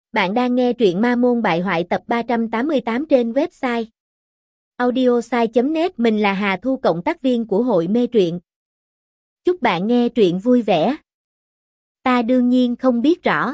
Bạn đang nghe truyện Ma Môn Bại Hoại tập 388 trên website audiosai.net. Mình là Hà Thu, cộng tác viên của hội mê truyện. Chúc bạn nghe truyện vui vẻ. Ta đương nhiên không biết rõ.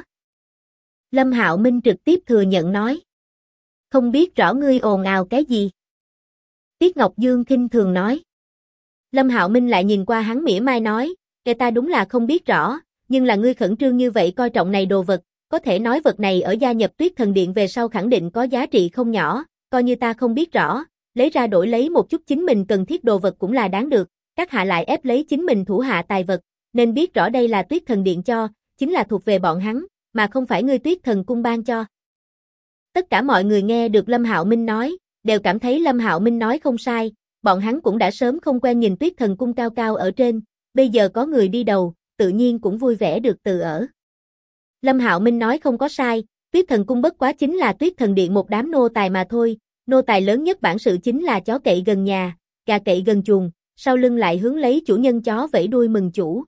Lâm Hạo Minh trực tiếp thừa nhận nói. Không biết rõ ngươi ồn ào cái gì? Tiết Ngọc Dương khinh thường nói. Lâm Hạo Minh lại nhìn qua hắn mỉa mai nói, ta đúng là không biết rõ, nhưng là ngươi khẩn trương như vậy coi trọng này đồ vật, có thể nói vật này ở gia nhập Tuyết Thần Điện về sau khẳng định có giá trị không nhỏ, coi như ta không biết rõ, lấy ra đổi lấy một chút chính mình cần thiết đồ vật cũng là đáng được, các hạ lại ép lấy chính mình thủ hạ tài vật, nên biết rõ đây là Tuyết Thần Điện cho, chính là thuộc về bọn hắn, mà không phải ngươi Tuyết Thần Cung ban cho. Tất cả mọi người nghe được Lâm Hạo Minh nói, đều cảm thấy Lâm Hạo Minh nói không sai, bọn hắn cũng đã sớm không quen nhìn Tuyết Thần Cung cao cao ở trên, bây giờ có người đi đầu, tự nhiên cũng vui vẻ được tự ở. Lâm Hạo Minh nói không có sai, Tuyết Thần Cung bất quá chính là Tuyết Thần Điện một đám nô tài mà thôi, nô tài lớn nhất bản sự chính là chó cậy gần nhà, gà cậy gần chuồng, sau lưng lại hướng lấy chủ nhân chó vẫy đuôi mừng chủ.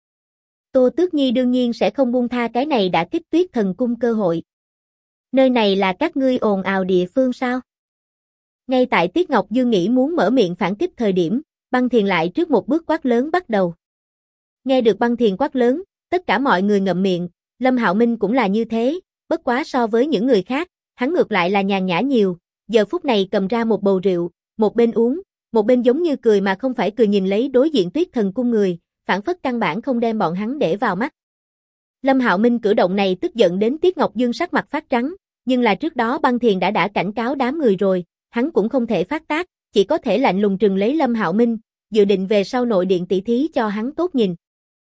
Tô Tước Nhi đương nhiên sẽ không buông tha cái này đã kích Tuyết Thần Cung cơ hội. Nơi này là các ngươi ồn ào địa phương sao? Ngay tại Tiết Ngọc Dương nghĩ muốn mở miệng phản kích thời điểm, Băng Thiền lại trước một bước quát lớn bắt đầu. Nghe được Băng Thiền quát lớn, tất cả mọi người ngậm miệng, Lâm Hạo Minh cũng là như thế, bất quá so với những người khác, hắn ngược lại là nhàn nhã nhiều, giờ phút này cầm ra một bầu rượu, một bên uống, một bên giống như cười mà không phải cười nhìn lấy đối diện Tuyết Thần Cung người, phản phất căn bản không đem bọn hắn để vào mắt. Lâm Hạo Minh cử động này tức giận đến Tiết Ngọc Dương sắc mặt phát trắng, nhưng là trước đó Băng Thiền đã cảnh cáo đám người rồi, hắn cũng không thể phát tác, chỉ có thể lạnh lùng trừng lấy Lâm Hạo Minh, dự định về sau nội điện tỷ thí cho hắn tốt nhìn.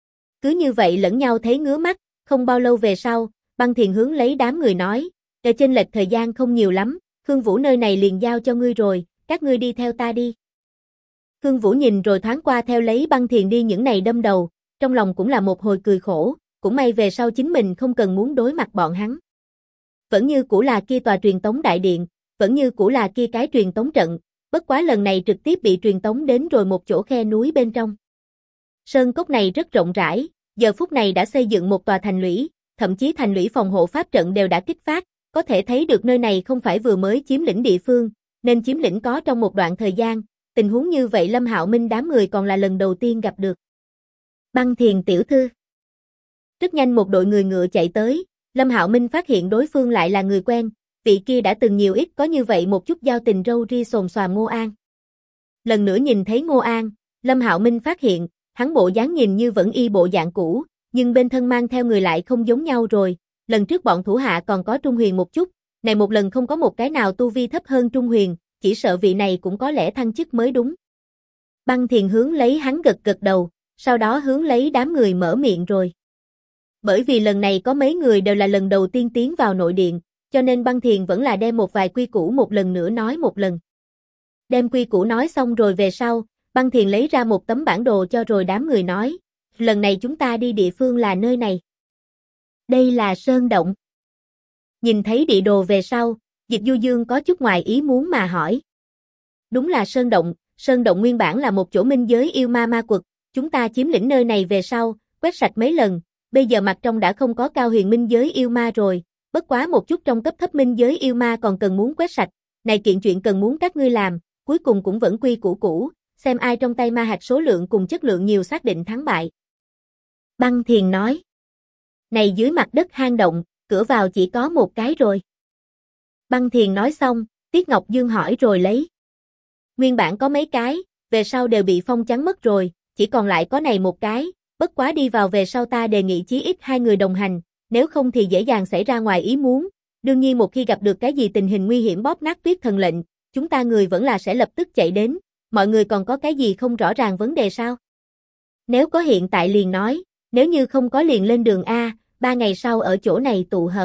Cứ như vậy lẫn nhau thấy ngứa mắt, không bao lâu về sau, Băng Thiền hướng lấy đám người nói, chênh lệch thời gian không nhiều lắm, Khương Vũ nơi này liền giao cho ngươi rồi, các ngươi đi theo ta đi. Khương Vũ nhìn rồi thoáng qua theo lấy Băng Thiền đi những này đâm đầu, trong lòng cũng là một hồi cười khổ, cũng may về sau chính mình không cần muốn đối mặt bọn hắn. Vẫn như cũ là kia tòa truyền tống đại điện, vẫn như cũ là kia cái truyền tống trận, bất quá lần này trực tiếp bị truyền tống đến rồi một chỗ khe núi bên trong. Sơn cốc này rất rộng rãi, giờ phút này đã xây dựng một tòa thành lũy, thậm chí thành lũy phòng hộ pháp trận đều đã kích phát, có thể thấy được nơi này không phải vừa mới chiếm lĩnh địa phương, nên chiếm lĩnh có trong một đoạn thời gian, tình huống như vậy Lâm Hạo Minh đám người còn là lần đầu tiên gặp được. Băng Thiền tiểu thư. Rất nhanh một đội người ngựa chạy tới, Lâm Hạo Minh phát hiện đối phương lại là người quen, vị kia đã từng nhiều ít có như vậy một chút giao tình râu ria xồm xoàm Ngô An. Lần nữa nhìn thấy Ngô An, Lâm Hạo Minh phát hiện, hắn bộ dáng nhìn như vẫn y bộ dạng cũ, nhưng bên thân mang theo người lại không giống nhau rồi, lần trước bọn thủ hạ còn có Trung Huyền một chút, này một lần không có một cái nào tu vi thấp hơn Trung Huyền, chỉ sợ vị này cũng có lẽ thăng chức mới đúng. Băng Thiền hướng lấy hắn gật gật đầu, sau đó hướng lấy đám người mở miệng rồi. Bởi vì lần này có mấy người đều là lần đầu tiên tiến vào nội điện, cho nên Băng Thiền vẫn là đem một vài quy củ một lần nữa nói một lần. Đem quy củ nói xong rồi về sau, Băng Thiền lấy ra một tấm bản đồ cho rồi đám người nói, lần này chúng ta đi địa phương là nơi này. Đây là Sơn Động. Nhìn thấy địa đồ về sau, Dịch Du Dương có chút ngoài ý muốn mà hỏi. Đúng là Sơn Động nguyên bản là một chỗ minh giới yêu ma ma quật, chúng ta chiếm lĩnh nơi này về sau, quét sạch mấy lần, bây giờ mặt trong đã không có cao huyền minh giới yêu ma rồi, bất quá một chút trong cấp thấp minh giới yêu ma còn cần muốn quét sạch, này kiện chuyện cần muốn các ngươi làm, cuối cùng cũng vẫn quy củ cũ, xem ai trong tay ma hạt số lượng cùng chất lượng nhiều xác định thắng bại. Băng Thiền nói, này dưới mặt đất hang động, cửa vào chỉ có một cái rồi. Băng Thiền nói xong, Tiết Ngọc Dương hỏi rồi lấy. Nguyên bản có mấy cái, về sau đều bị phong chắn mất rồi, chỉ còn lại có này một cái, bất quá đi vào về sau ta đề nghị chí ít 2 người đồng hành, nếu không thì dễ dàng xảy ra ngoài ý muốn. Đương nhiên một khi gặp được cái gì tình hình nguy hiểm bóp nát Tuyết Thần lệnh, chúng ta người vẫn là sẽ lập tức chạy đến, mọi người còn có cái gì không rõ ràng vấn đề sao? Nếu có hiện tại liền nói, nếu như không có liền lên đường A, 3 ngày sau ở chỗ này tụ hợp.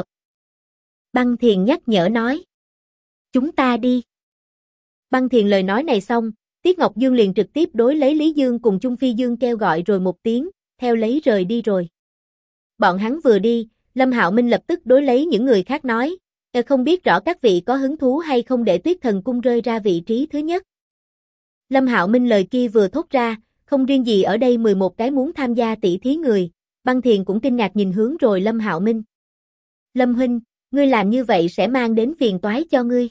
Băng Thiền nhắc nhở nói. Chúng ta đi. Băng Thiền lời nói này xong, Tiết Ngọc Dương liền trực tiếp đối lấy Lý Dương cùng Trung Phi Dương kêu gọi rồi một tiếng, theo lấy rời đi rồi. Bọn hắn vừa đi, Lâm Hạo Minh lập tức đối lấy những người khác nói, không biết rõ các vị có hứng thú hay không để Tuyết Thần Cung rơi ra vị trí thứ nhất. Lâm Hạo Minh lời kia vừa thốt ra, không riêng gì ở đây 11 cái muốn tham gia tỷ thí người, Băng Thiền cũng kinh ngạc nhìn hướng rồi Lâm Hạo Minh. Lâm huynh, ngươi làm như vậy sẽ mang đến phiền toái cho ngươi.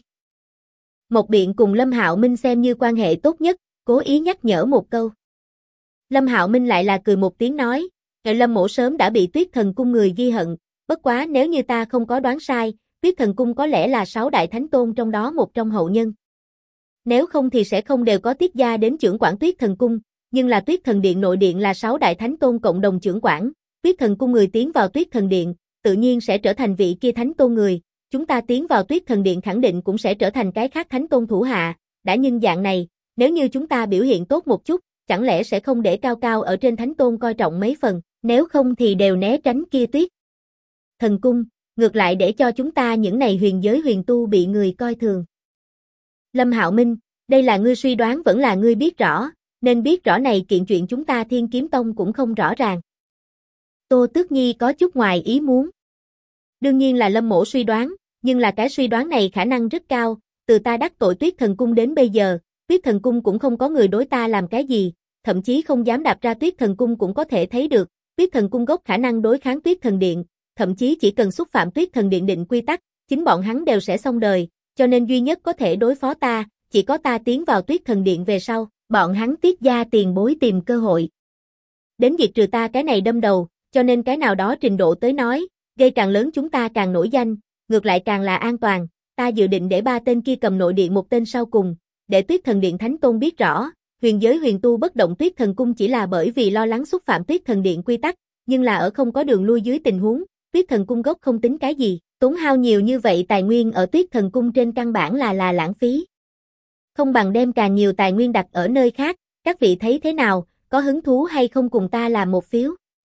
Mộc Biện cùng Lâm Hạo Minh xem như quan hệ tốt nhất, cố ý nhắc nhở một câu. Lâm Hạo Minh lại là cười một tiếng nói, Lâm mỗ sớm đã bị Tuyết Thần Cung người ghi hận, bất quá nếu như ta không có đoán sai, Tuyết Thần Cung có lẽ là 6 đại thánh tôn trong đó một trong hậu nhân. Nếu không thì sẽ không đều có tiết gia đến chưởng quản Tuyết Thần Cung, nhưng là Tuyết Thần Điện nội điện là 6 đại thánh tôn cộng đồng chưởng quản, Tuyết Thần Cung người tiến vào Tuyết Thần Điện, tự nhiên sẽ trở thành vị kia thánh tôn người, chúng ta tiến vào Tuyết Thần Điện khẳng định cũng sẽ trở thành cái khác thánh tôn thủ hạ, đã nhưng dạng này, nếu như chúng ta biểu hiện tốt một chút, chẳng lẽ sẽ không để cao cao ở trên thánh tôn coi trọng mấy phần, nếu không thì đều né tránh kia Tuyết Thần Cung, ngược lại để cho chúng ta những này huyền giới huyền tu bị người coi thường. Lâm Hạo Minh, đây là ngươi suy đoán vẫn là ngươi biết rõ, nên biết rõ này kiện chuyện chúng ta Thiên Kiếm Tông cũng không rõ ràng. Tô Tước Nhi có chút ngoài ý muốn. Đương nhiên là Lâm mỗ suy đoán, nhưng là cái suy đoán này khả năng rất cao, từ ta đắc tội Tuyết Thần Cung đến bây giờ, Tuyết Thần Cung cũng không có người đối ta làm cái gì, thậm chí không dám đạp ra Tuyết Thần Cung cũng có thể thấy được, Tuyết Thần Cung gốc khả năng đối kháng Tuyết Thần Điện, thậm chí chỉ cần xúc phạm Tuyết Thần Điện định quy tắc, chính bọn hắn đều sẽ xong đời, cho nên duy nhất có thể đối phó ta, chỉ có ta tiến vào Tuyết Thần Điện về sau, bọn hắn Tiết gia tiền bối tìm cơ hội. Đến diệt trừ ta cái này đâm đầu, cho nên cái nào đó trình độ tới nói, gây càng lớn chúng ta càng nổi danh, ngược lại càng là an toàn, ta dự định để 3 tên kia cầm nội điện một tên sau cùng, để Tuyết Thần Điện Thánh Tôn biết rõ, huyền giới huyền tu bất động Tuyết Thần Cung chỉ là bởi vì lo lắng xúc phạm Tuyết Thần Điện quy tắc, nhưng là ở không có đường lui dưới tình huống, Tuyết Thần Cung gốc không tính cái gì, tốn hao nhiều như vậy tài nguyên ở Tuyết Thần Cung trên căn bản là lãng phí. Không bằng đem càng nhiều tài nguyên đặt ở nơi khác, các vị thấy thế nào, có hứng thú hay không cùng ta làm một phiếu?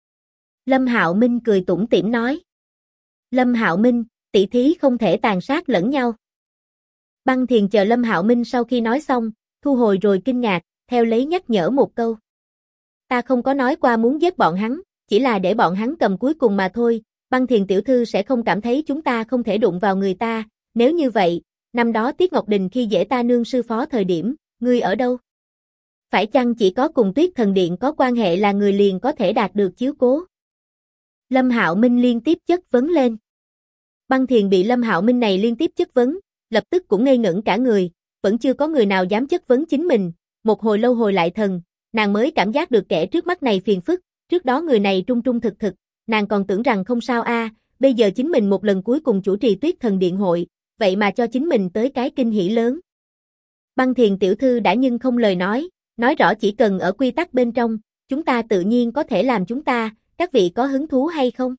Lâm Hạo Minh cười tủm tỉm nói. Lâm Hạo Minh, tỷ thí không thể tàn sát lẫn nhau. Băng Thiền chờ Lâm Hạo Minh sau khi nói xong, thu hồi rồi kinh ngạc, theo lấy nhắc nhở một câu. Ta không có nói qua muốn giết bọn hắn, chỉ là để bọn hắn cầm cuối cùng mà thôi, Băng Thiền tiểu thư sẽ không cảm thấy chúng ta không thể đụng vào người ta, nếu như vậy, năm đó Tiết Ngọc Đình khi dễ ta nương sư phó thời điểm, ngươi ở đâu? Phải chăng chỉ có cùng Tuyết Thần Điện có quan hệ là người liền có thể đạt được chiếu cố? Lâm Hạo Minh liên tiếp chất vấn lên. Băng Thiền bị Lâm Hạo Minh này liên tiếp chất vấn, lập tức cũng ngây ngẩn cả người, vẫn chưa có người nào dám chất vấn chính mình, một hồi lâu hồi lại thần, nàng mới cảm giác được kẻ trước mắt này phiền phức, trước đó người này trung trung thực thực, nàng còn tưởng rằng không sao bây giờ chính mình một lần cuối cùng chủ trì Tuyết Thần Điện hội, vậy mà cho chính mình tới cái kinh hỉ lớn. Băng Thiền tiểu thư đã nhưng không lời nói rõ chỉ cần ở quy tắc bên trong, chúng ta tự nhiên có thể làm chúng ta, các vị có hứng thú hay không?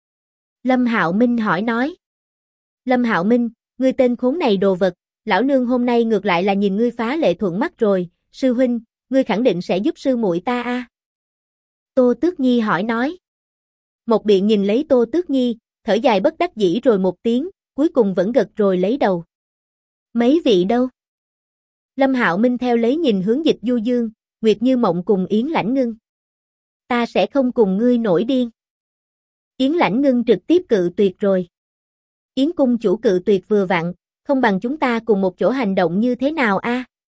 Lâm Hạo Minh hỏi nói. Lâm Hạo Minh, ngươi tên khốn này đồ vật, lão nương hôm nay ngược lại là nhìn ngươi phá lệ thuận mắt rồi, sư huynh, ngươi khẳng định sẽ giúp sư muội ta Tô Tước Nhi hỏi nói. Mộc Biện nhìn lấy Tô Tước Nhi, thở dài bất đắc dĩ rồi một tiếng, cuối cùng vẫn gật rồi lấy đầu. Mấy vị đâu? Lâm Hạo Minh theo lấy nhìn hướng Dịch Du Dương, Nguyệt Như Mộng cùng Yến Lãnh Ngưng. Ta sẽ không cùng ngươi nổi điên. Yến Lãnh Ngưng trực tiếp cự tuyệt rồi. Yến cung chủ cự tuyệt vừa vặn, không bằng chúng ta cùng một chỗ hành động như thế nào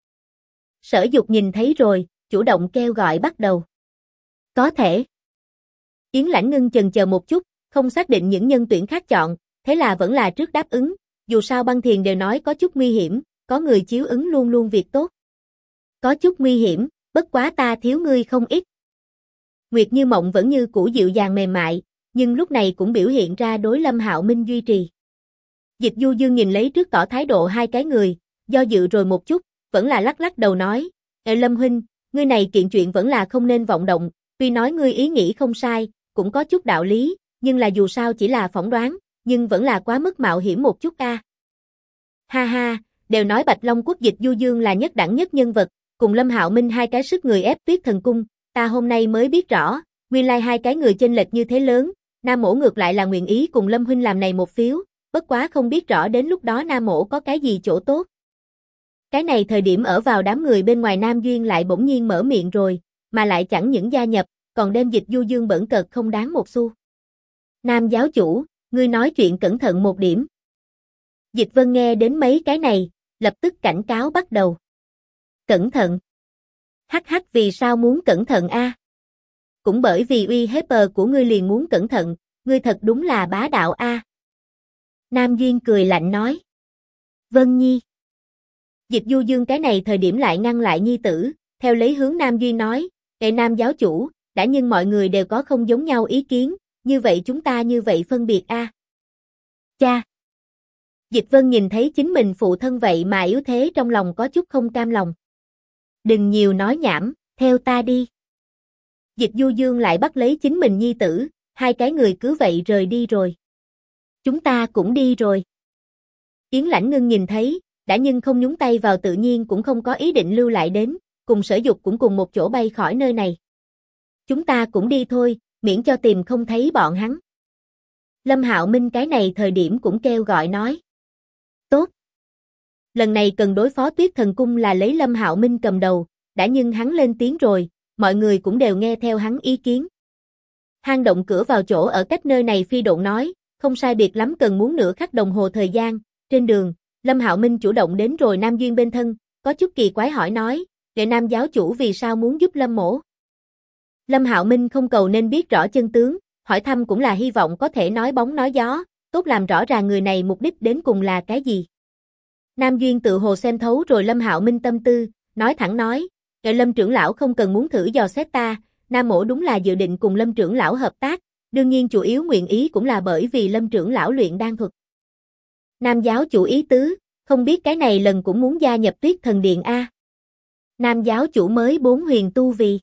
Sở Dục nhìn thấy rồi, chủ động kêu gọi bắt đầu. Có thể. Yến Lãnh Ngưng chần chờ một chút, không xác định những nhân tuyển khác chọn, thế là vẫn là trước đáp ứng, dù sao Băng Thiền đều nói có chút nguy hiểm, có người chiếu ứng luôn luôn việc tốt. Có chút nguy hiểm, bất quá ta thiếu ngươi không ít. Nguyệt Như Mộng vẫn như cũ dịu dàng mềm mại, nhưng lúc này cũng biểu hiện ra đối Lâm Hạo Minh duy trì. Dịch Du Dương nhìn lấy trước tỏ thái độ hai cái người, do dự rồi một chút, vẫn là lắc lắc đầu nói, Lâm huynh, ngươi này kiện chuyện vẫn là không nên vọng động, tuy nói ngươi ý nghĩ không sai, cũng có chút đạo lý, nhưng là dù sao chỉ là phỏng đoán, nhưng vẫn là quá mức mạo hiểm một chút Ha ha, đều nói Bạch Long Quốc Dịch Du Dương là nhất đẳng nhất nhân vật, cùng Lâm Hạo Minh hai cái sức người ép Tuyết Thần Cung, ta hôm nay mới biết rõ, nguyên lai hai cái người chênh lệch như thế lớn, Nam Mỗ ngược lại là nguyện ý cùng Lâm huynh làm này một phiếu, bất quá không biết rõ đến lúc đó Nam Mỗ có cái gì chỗ tốt. Cái này thời điểm ở vào đám người bên ngoài Nam Duyên lại bỗng nhiên mở miệng rồi, mà lại chẳng những gia nhập, còn đem Dịch Du Dương bẩn cợt không đáng một xu. Nam giáo chủ, ngươi nói chuyện cẩn thận một điểm. Dịch Vân nghe đến mấy cái này, lập tức cảnh cáo bắt đầu. Cẩn thận. Hắc vì sao muốn cẩn thận Cũng bởi vì uy hiếp của ngươi liền muốn cẩn thận, ngươi thật đúng là bá đạo Nam Duyên cười lạnh nói. Vân Nhi. Dịch Du Dương cái này thời điểm lại ngăn lại nhi tử, theo lấy hướng Nam Duyên nói, kệ Nam giáo chủ, đã nhưng mọi người đều có không giống nhau ý kiến, như vậy chúng ta như vậy phân biệt a. Cha. Dịch Vân nhìn thấy chính mình phụ thân vậy mà yếu thế trong lòng có chút không cam lòng. Đừng nhiều nói nhảm, theo ta đi. Dịch Du Dương lại bắt lấy chính mình nhi tử, hai cái người cứ vậy rời đi rồi. Chúng ta cũng đi rồi. Yến Lãnh Ngưng nhìn thấy, đã nhưng không nhúng tay vào tự nhiên cũng không có ý định lưu lại đến, cùng Sở Dục cũng cùng một chỗ bay khỏi nơi này. Chúng ta cũng đi thôi, miễn cho tìm không thấy bọn hắn. Lâm Hạo Minh cái này thời điểm cũng kêu gọi nói. Tốt. Lần này cần đối phó Tuyết Thần Cung là lấy Lâm Hạo Minh cầm đầu, đã nhưng hắn lên tiếng rồi, mọi người cũng đều nghe theo hắn ý kiến. Hang động cửa vào chỗ ở cách nơi này phi độn nói, không sai biệt lắm cần muốn nửa khắc đồng hồ thời gian, trên đường, Lâm Hạo Minh chủ động đến rồi Nam Duyên bên thân, có chút kỳ quái hỏi nói, đệ Nam giáo chủ vì sao muốn giúp Lâm mỗ? Lâm Hạo Minh không cầu nên biết rõ chân tướng, hỏi thăm cũng là hy vọng có thể nói bóng nói gió, tốt làm rõ ràng người này mục đích đến cùng là cái gì. Nam Duyên tự hồ xem thấu rồi Lâm Hạo Minh tâm tư, nói thẳng nói, đệ Lâm trưởng lão không cần muốn thử dò xét ta, Nam mỗ đúng là dự định cùng Lâm trưởng lão hợp tác, đương nhiên chủ yếu nguyện ý cũng là bởi vì Lâm trưởng lão luyện đan thuật. Nam giáo chủ ý tứ, không biết cái này lần cũng muốn gia nhập Tuyết Thần Điện a. Nam giáo chủ mới 4 huyền tu vì.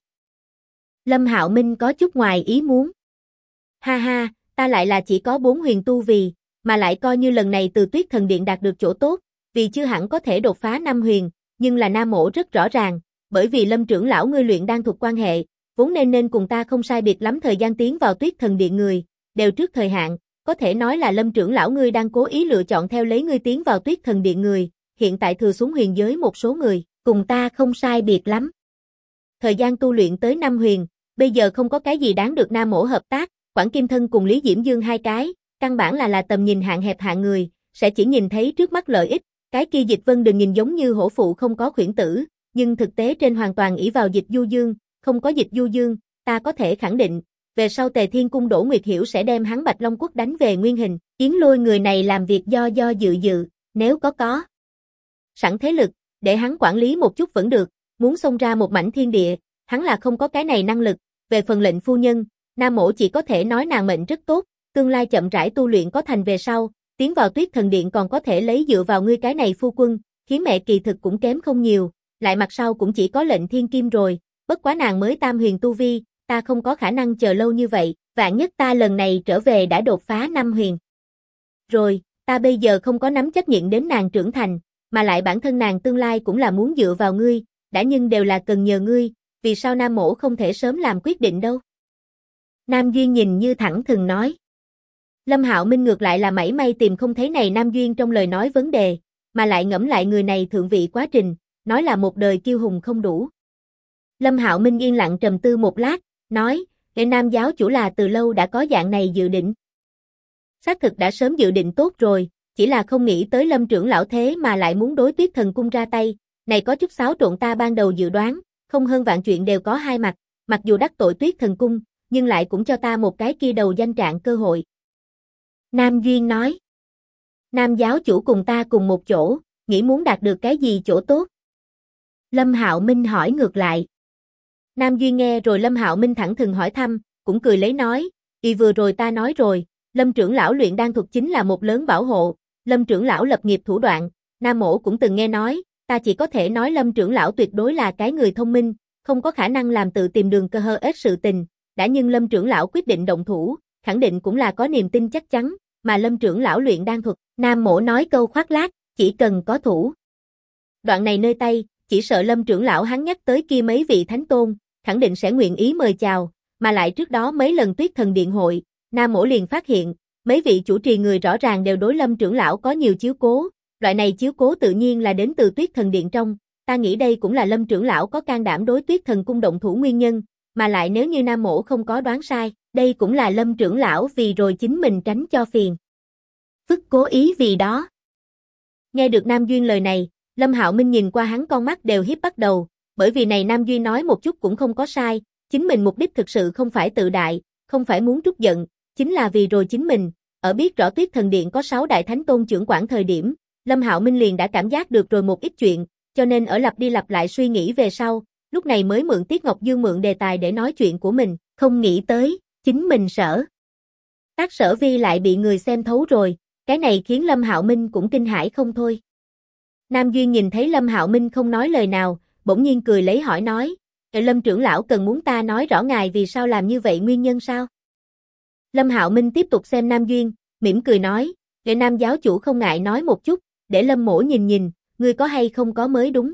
Lâm Hạo Minh có chút ngoài ý muốn. Ha ha, ta lại là chỉ có 4 huyền tu vì, mà lại coi như lần này từ Tuyết Thần Điện đạt được chỗ tốt, vì chưa hẳn có thể đột phá 5 huyền, nhưng là Nam mỗ rất rõ ràng, bởi vì Lâm trưởng lão ngươi luyện đan thuật quan hệ, vốn nên cùng ta không sai biệt lắm thời gian tiến vào Tuyết Thần Điện người, đều trước thời hạn, có thể nói là Lâm trưởng lão ngươi đang cố ý lựa chọn theo lấy ngươi tiến vào Tuyết Thần Điện người, hiện tại thừa xuống huyền giới một số người, cùng ta không sai biệt lắm. Thời gian tu luyện tới 5 huyền, bây giờ không có cái gì đáng được Nam mỗ hợp tác, Quản Kim Thân cùng Lý Diễm Dương hai cái, căn bản là tầm nhìn hạn hẹp hạng người, sẽ chỉ nhìn thấy trước mắt lợi ích, cái kia Dịch Vân đừng nhìn giống như hổ phụ không có khuyển tử, nhưng thực tế trên hoàn toàn ỷ vào Dịch Du Dương, không có Dịch Du Dương, ta có thể khẳng định, về sau Tề Thiên Cung Đỗ Nguyệt Hiểu sẽ đem hắn Bạch Long Quốc đánh về nguyên hình, Yến Lôi người này làm việc do dự, nếu có sẵn thế lực, để hắn quản lý một chút vẫn được, muốn xông ra một mảnh thiên địa, hắn là không có cái này năng lực, về phần lệnh phu nhân, Nam mỗ chỉ có thể nói nàng mệnh rất tốt, tương lai chậm rãi tu luyện có thành về sau, tiến vào Tuyết Thần Điện còn có thể lấy dựa vào ngươi cái này phu quân, khiến mẹ kỳ thực cũng kém không nhiều, lại mặt sau cũng chỉ có lệnh thiên kim rồi, bất quá nàng mới tam huyền tu vi, ta không có khả năng chờ lâu như vậy, vạn nhất ta lần này trở về đã đột phá 5 huyền. Rồi, ta bây giờ không có nắm chấp nhận đến nàng trưởng thành, mà lại bản thân nàng tương lai cũng là muốn dựa vào ngươi, đã nhưng đều là cần nhờ ngươi, vì sao Nam mỗ không thể sớm làm quyết định đâu. Nam Duyên nhìn như thẳng thừng nói. Lâm Hạo Minh ngược lại là mảy may tìm không thấy này Nam Duyên trong lời nói vấn đề, mà lại ngẫm lại người này thượng vị quá trình, nói là một đời kiêu hùng không đủ. Lâm Hạo Minh yên lặng trầm tư một lát, nói, đệ Nam giáo chủ là từ lâu đã có dạng này dự định. Xác thực đã sớm dự định tốt rồi, chỉ là không nghĩ tới Lâm trưởng lão thế mà lại muốn đối Tuyết Thần Cung ra tay, này có chút xáo trộn ta ban đầu dự đoán, không hơn vạn chuyện đều có hai mặt, mặc dù đắc tội Tuyết Thần Cung, nhưng lại cũng cho ta một cái kia đầu danh trạng cơ hội. Nam Duyên nói, Nam giáo chủ cùng ta cùng một chỗ, nghĩ muốn đạt được cái gì chỗ tốt? Lâm Hạo Minh hỏi ngược lại. Nam Duyên nghe rồi Lâm Hạo Minh thẳng thừng hỏi thăm, cũng cười lấy nói, vừa rồi ta nói rồi, Lâm trưởng lão luyện đan thuật chính là một lớn bảo hộ, Lâm trưởng lão lập nghiệp thủ đoạn, Nam mỗ cũng từng nghe nói, ta chỉ có thể nói Lâm trưởng lão tuyệt đối là cái người thông minh, không có khả năng làm tự tìm đường cơ hơ ếch sự tình, đã nhưng Lâm trưởng lão quyết định động thủ, khẳng định cũng là có niềm tin chắc chắn, mà Lâm trưởng lão luyện đan thuật, Nam mỗ nói câu khoác lác, chỉ cần có thủ. Đoạn này nơi tay, chỉ sợ Lâm trưởng lão hắn nhắc tới kia mấy vị thánh tôn, khẳng định sẽ nguyện ý mời chào, mà lại trước đó mấy lần Tuyết Thần Điện hội, Nam mỗ liền phát hiện, mấy vị chủ trì người rõ ràng đều đối Lâm trưởng lão có nhiều chiếu cố, loại này chiếu cố tự nhiên là đến từ Tuyết Thần Điện trong, ta nghĩ đây cũng là Lâm trưởng lão có can đảm đối Tuyết Thần Cung động thủ nguyên nhân, mà lại nếu như Nam mỗ không có đoán sai, đây cũng là Lâm trưởng lão vì rồi chính mình tránh cho phiền phức cố ý vì đó. Nghe được Nam Duyên lời này, Lâm Hạo Minh nhìn qua hắn con mắt đều hiếp bắt đầu, bởi vì này Nam Duyên nói một chút cũng không có sai, chính mình mục đích thực sự không phải tự đại, không phải muốn trút giận, chính là vì rồi chính mình, ở biết rõ Tuyết Thần Điện có 6 đại thánh tôn trưởng quản thời điểm, Lâm Hạo Minh liền đã cảm giác được rồi một ít chuyện, cho nên ở lặp đi lặp lại suy nghĩ về sau, lúc này mới mượn Tiết Ngọc Dương mượn đề tài để nói chuyện của mình, không nghĩ tới, chính mình tác Sở Vi lại bị người xem thấu rồi, cái này khiến Lâm Hạo Minh cũng kinh hãi không thôi. Nam Duyên nhìn thấy Lâm Hạo Minh không nói lời nào, bỗng nhiên cười lấy hỏi nói, Lâm trưởng lão cần muốn ta nói rõ ngài vì sao làm như vậy nguyên nhân sao? Lâm Hạo Minh tiếp tục xem Nam Duyên, mỉm cười nói, để Nam giáo chủ không ngại nói một chút, để Lâm mỗ nhìn nhìn, ngươi có hay không có mới đúng.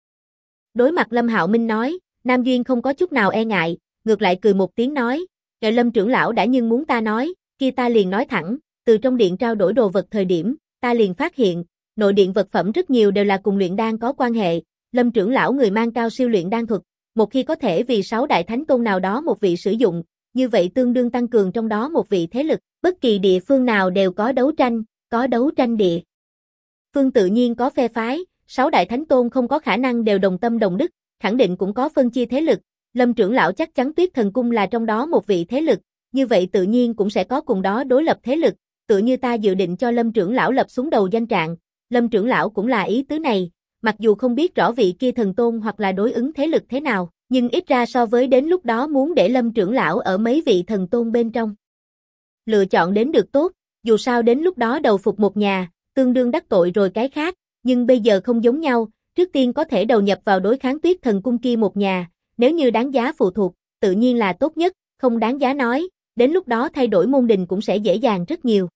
Đối mặt Lâm Hạo Minh nói, Nam Duyên không có chút nào e ngại, ngược lại cười một tiếng nói, Lâm trưởng lão đã nhưng muốn ta nói, kia ta liền nói thẳng, từ trong điện trao đổi đồ vật thời điểm, ta liền phát hiện, nội điện vật phẩm rất nhiều đều là cùng luyện đan có quan hệ, Lâm trưởng lão người mang cao siêu luyện đan thuật, một khi có thể vì 6 đại thánh tôn nào đó một vị sử dụng, như vậy tương đương tăng cường trong đó một vị thế lực, bất kỳ địa phương nào đều có đấu tranh địa phương tự nhiên có phe phái, 6 đại thánh tôn không có khả năng đều đồng tâm đồng đức, khẳng định cũng có phân chia thế lực, Lâm trưởng lão chắc chắn Tuyết Thần Cung là trong đó một vị thế lực, như vậy tự nhiên cũng sẽ có cùng đó đối lập thế lực, tựa như ta dự định cho Lâm trưởng lão lập xuống đầu danh trạng, Lâm trưởng lão cũng là ý tứ này, mặc dù không biết rõ vị kia thần tôn hoặc là đối ứng thế lực thế nào, nhưng ít ra so với đến lúc đó muốn để Lâm trưởng lão ở mấy vị thần tôn bên trong lựa chọn đến được tốt, dù sao đến lúc đó đầu phục một nhà, tương đương đắc tội rồi cái khác, nhưng bây giờ không giống nhau, trước tiên có thể đầu nhập vào đối kháng Tuyết Thần Cung kia một nhà, nếu như đáng giá phụ thuộc, tự nhiên là tốt nhất, không đáng giá nói, đến lúc đó thay đổi môn đình cũng sẽ dễ dàng rất nhiều.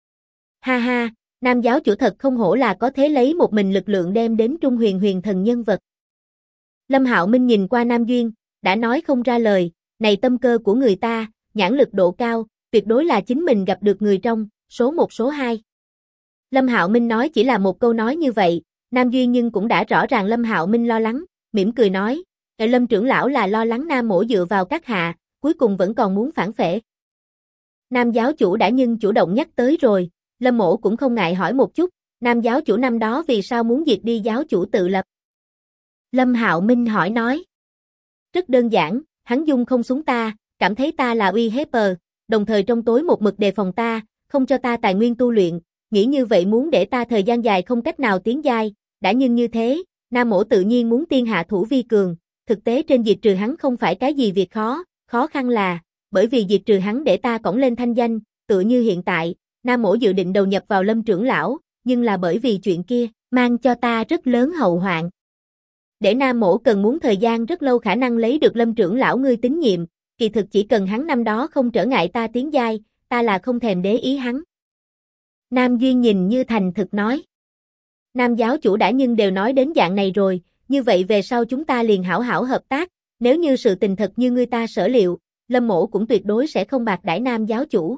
Ha ha, Nam giáo chủ thật không hổ là có thể lấy một mình lực lượng đem đến Trung Huyền Huyền thần nhân vật. Lâm Hạo Minh nhìn qua Nam Duyên, đã nói không ra lời, này tâm cơ của người ta, nhãn lực độ cao, tuyệt đối là chính mình gặp được người trong, số 1 số 2. Lâm Hạo Minh nói chỉ là một câu nói như vậy, Nam Duyên nhưng cũng đã rõ ràng Lâm Hạo Minh lo lắng, mỉm cười nói, Lâm trưởng lão là lo lắng Nam mỗ dựa vào các hạ, cuối cùng vẫn còn muốn phản phệ. Nam giáo chủ đã nhưng chủ động nhắc tới rồi, Lâm mỗ cũng không ngại hỏi một chút, Nam giáo chủ năm đó vì sao muốn diệt đi giáo chủ tự lập? Lâm Hạo Minh hỏi nói. Rất đơn giản, hắn dung không xuống ta, cảm thấy ta là uy hiếp, đồng thời trong tối một mực đề phòng ta, không cho ta tài nguyên tu luyện, nghĩ như vậy muốn để ta thời gian dài không cách nào tiến giai, đã nhưng như thế, Nam mỗ tự nhiên muốn tiên hạ thủ vi cường, thực tế trên diệt trừ hắn không phải cái gì việc khó khăn là, bởi vì diệt trừ hắn để ta cõng lên thanh danh, tựa như hiện tại, Nam mỗ dự định đầu nhập vào Lâm trưởng lão, nhưng là bởi vì chuyện kia, mang cho ta rất lớn hậu hoạn. Để Nam mỗ cần muốn thời gian rất lâu khả năng lấy được Lâm trưởng lão ngươi tín nhiệm, kỳ thực chỉ cần hắn năm đó không trở ngại ta tiến giai, ta là không thèm để ý hắn. Nam Duyên nhìn như thành thực nói. Nam giáo chủ đã nhưng đều nói đến dạng này rồi, như vậy về sau chúng ta liền hảo hảo hợp tác, nếu như sự tình thật như người ta sở liệu, Lâm mỗ cũng tuyệt đối sẽ không bạc đãi Nam giáo chủ.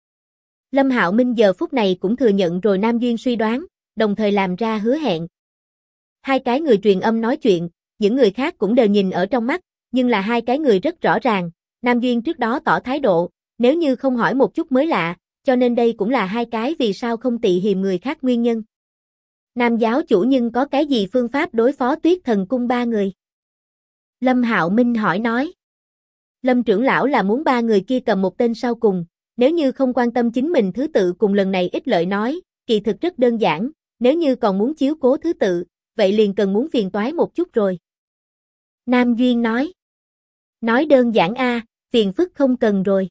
Lâm Hạo Minh giờ phút này cũng thừa nhận rồi Nam Duyên suy đoán, đồng thời làm ra hứa hẹn. Hai cái người truyền âm nói chuyện, những người khác cũng đều nhìn ở trong mắt, nhưng là hai cái người rất rõ ràng, Nam Duyên trước đó tỏ thái độ, nếu như không hỏi một chút mới lạ, cho nên đây cũng là hai cái vì sao không tị hiềm người khác nguyên nhân. Nam giáo chủ nhưng có cái gì phương pháp đối phó Tuyết Thần Cung 3 người? Lâm Hạo Minh hỏi nói. Lâm trưởng lão là muốn 3 người kia cầm một tên sau cùng, nếu như không quan tâm chính mình thứ tự cùng lần này ích lợi nói, kỳ thực rất đơn giản, nếu như còn muốn chiếu cố thứ tự, vậy liền cần muốn phiền toái một chút rồi. Nam Duyên nói. Nói đơn giản phiền phức không cần rồi.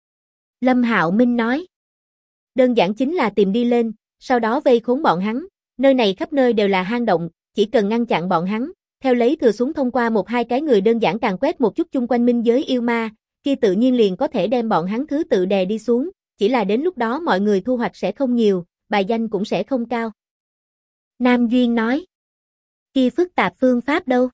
Lâm Hạo Minh nói. Đơn giản chính là tìm đi lên, sau đó vây khốn bọn hắn, nơi này khắp nơi đều là hang động, chỉ cần ngăn chặn bọn hắn, theo lấy thừa xuống thông qua một hai cái người đơn giản càn quét một chút chung quanh minh giới yêu ma, kia tự nhiên liền có thể đem bọn hắn thứ tự đè đi xuống, chỉ là đến lúc đó mọi người thu hoạch sẽ không nhiều, bài danh cũng sẽ không cao. Nam Duyên nói. Kia phức tạp phương pháp đâu?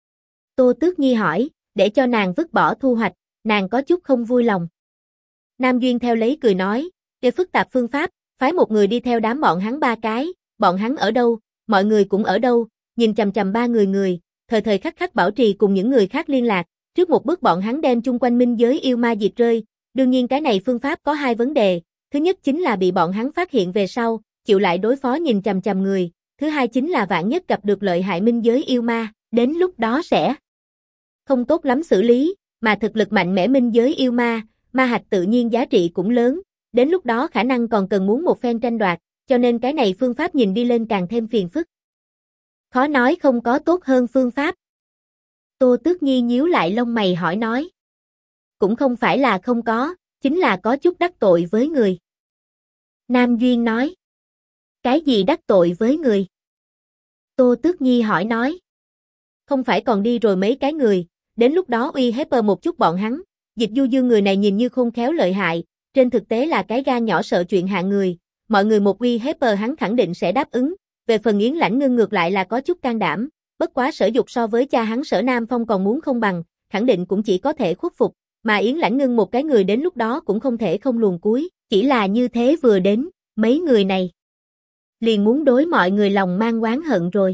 Tô Tước Nhi hỏi, để cho nàng vứt bỏ thu hoạch, nàng có chút không vui lòng. Nam Duyên theo lấy cười nói, kia phức tạp phương pháp, phái một người đi theo đám bọn hắn 3 cái, bọn hắn ở đâu, mọi người cũng ở đâu, nhìn chằm chằm 3 người, thời thời khắc khắc bảo trì cùng những người khác liên lạc, trước một bước bọn hắn đem chung quanh minh giới yêu ma diệt rơi, đương nhiên cái này phương pháp có 2 vấn đề, thứ nhất chính là bị bọn hắn phát hiện về sau, chịu lại đối phó nhìn chằm chằm người, thứ hai chính là vạn nhất gặp được lợi hại minh giới yêu ma, đến lúc đó sẽ không tốt lắm xử lý, mà thực lực mạnh mẽ minh giới yêu ma, ma hạch tự nhiên giá trị cũng lớn, đến lúc đó khả năng còn cần muốn một phen tranh đoạt, cho nên cái này phương pháp nhìn đi lên càng thêm phiền phức. Khó nói không có tốt hơn phương pháp. Tô Tước Nhi nhíu lại lông mày hỏi nói. Cũng không phải là không có, chính là có chút đắc tội với người. Nam Duyên nói. Cái gì đắc tội với người? Tô Tước Nhi hỏi nói. Không phải còn đi rồi mấy cái người, đến lúc đó uy hiếp một chút bọn hắn. Dịch Du Dương người này nhìn như khôn khéo lợi hại, trên thực tế là cái gan nhỏ sợ chuyện hạng người, mọi người một uy hiếp hắn khẳng định sẽ đáp ứng. Về phần Yến Lãnh Ngưng ngược lại là có chút can đảm, bất quá Sở Dục so với cha hắn Sở Nam Phong còn muốn không bằng, khẳng định cũng chỉ có thể khuất phục, mà Yến Lãnh Ngưng một cái người đến lúc đó cũng không thể không luồn cuối, chỉ là như thế vừa đến, mấy người này liền muốn đối mọi người lòng mang oán hận rồi.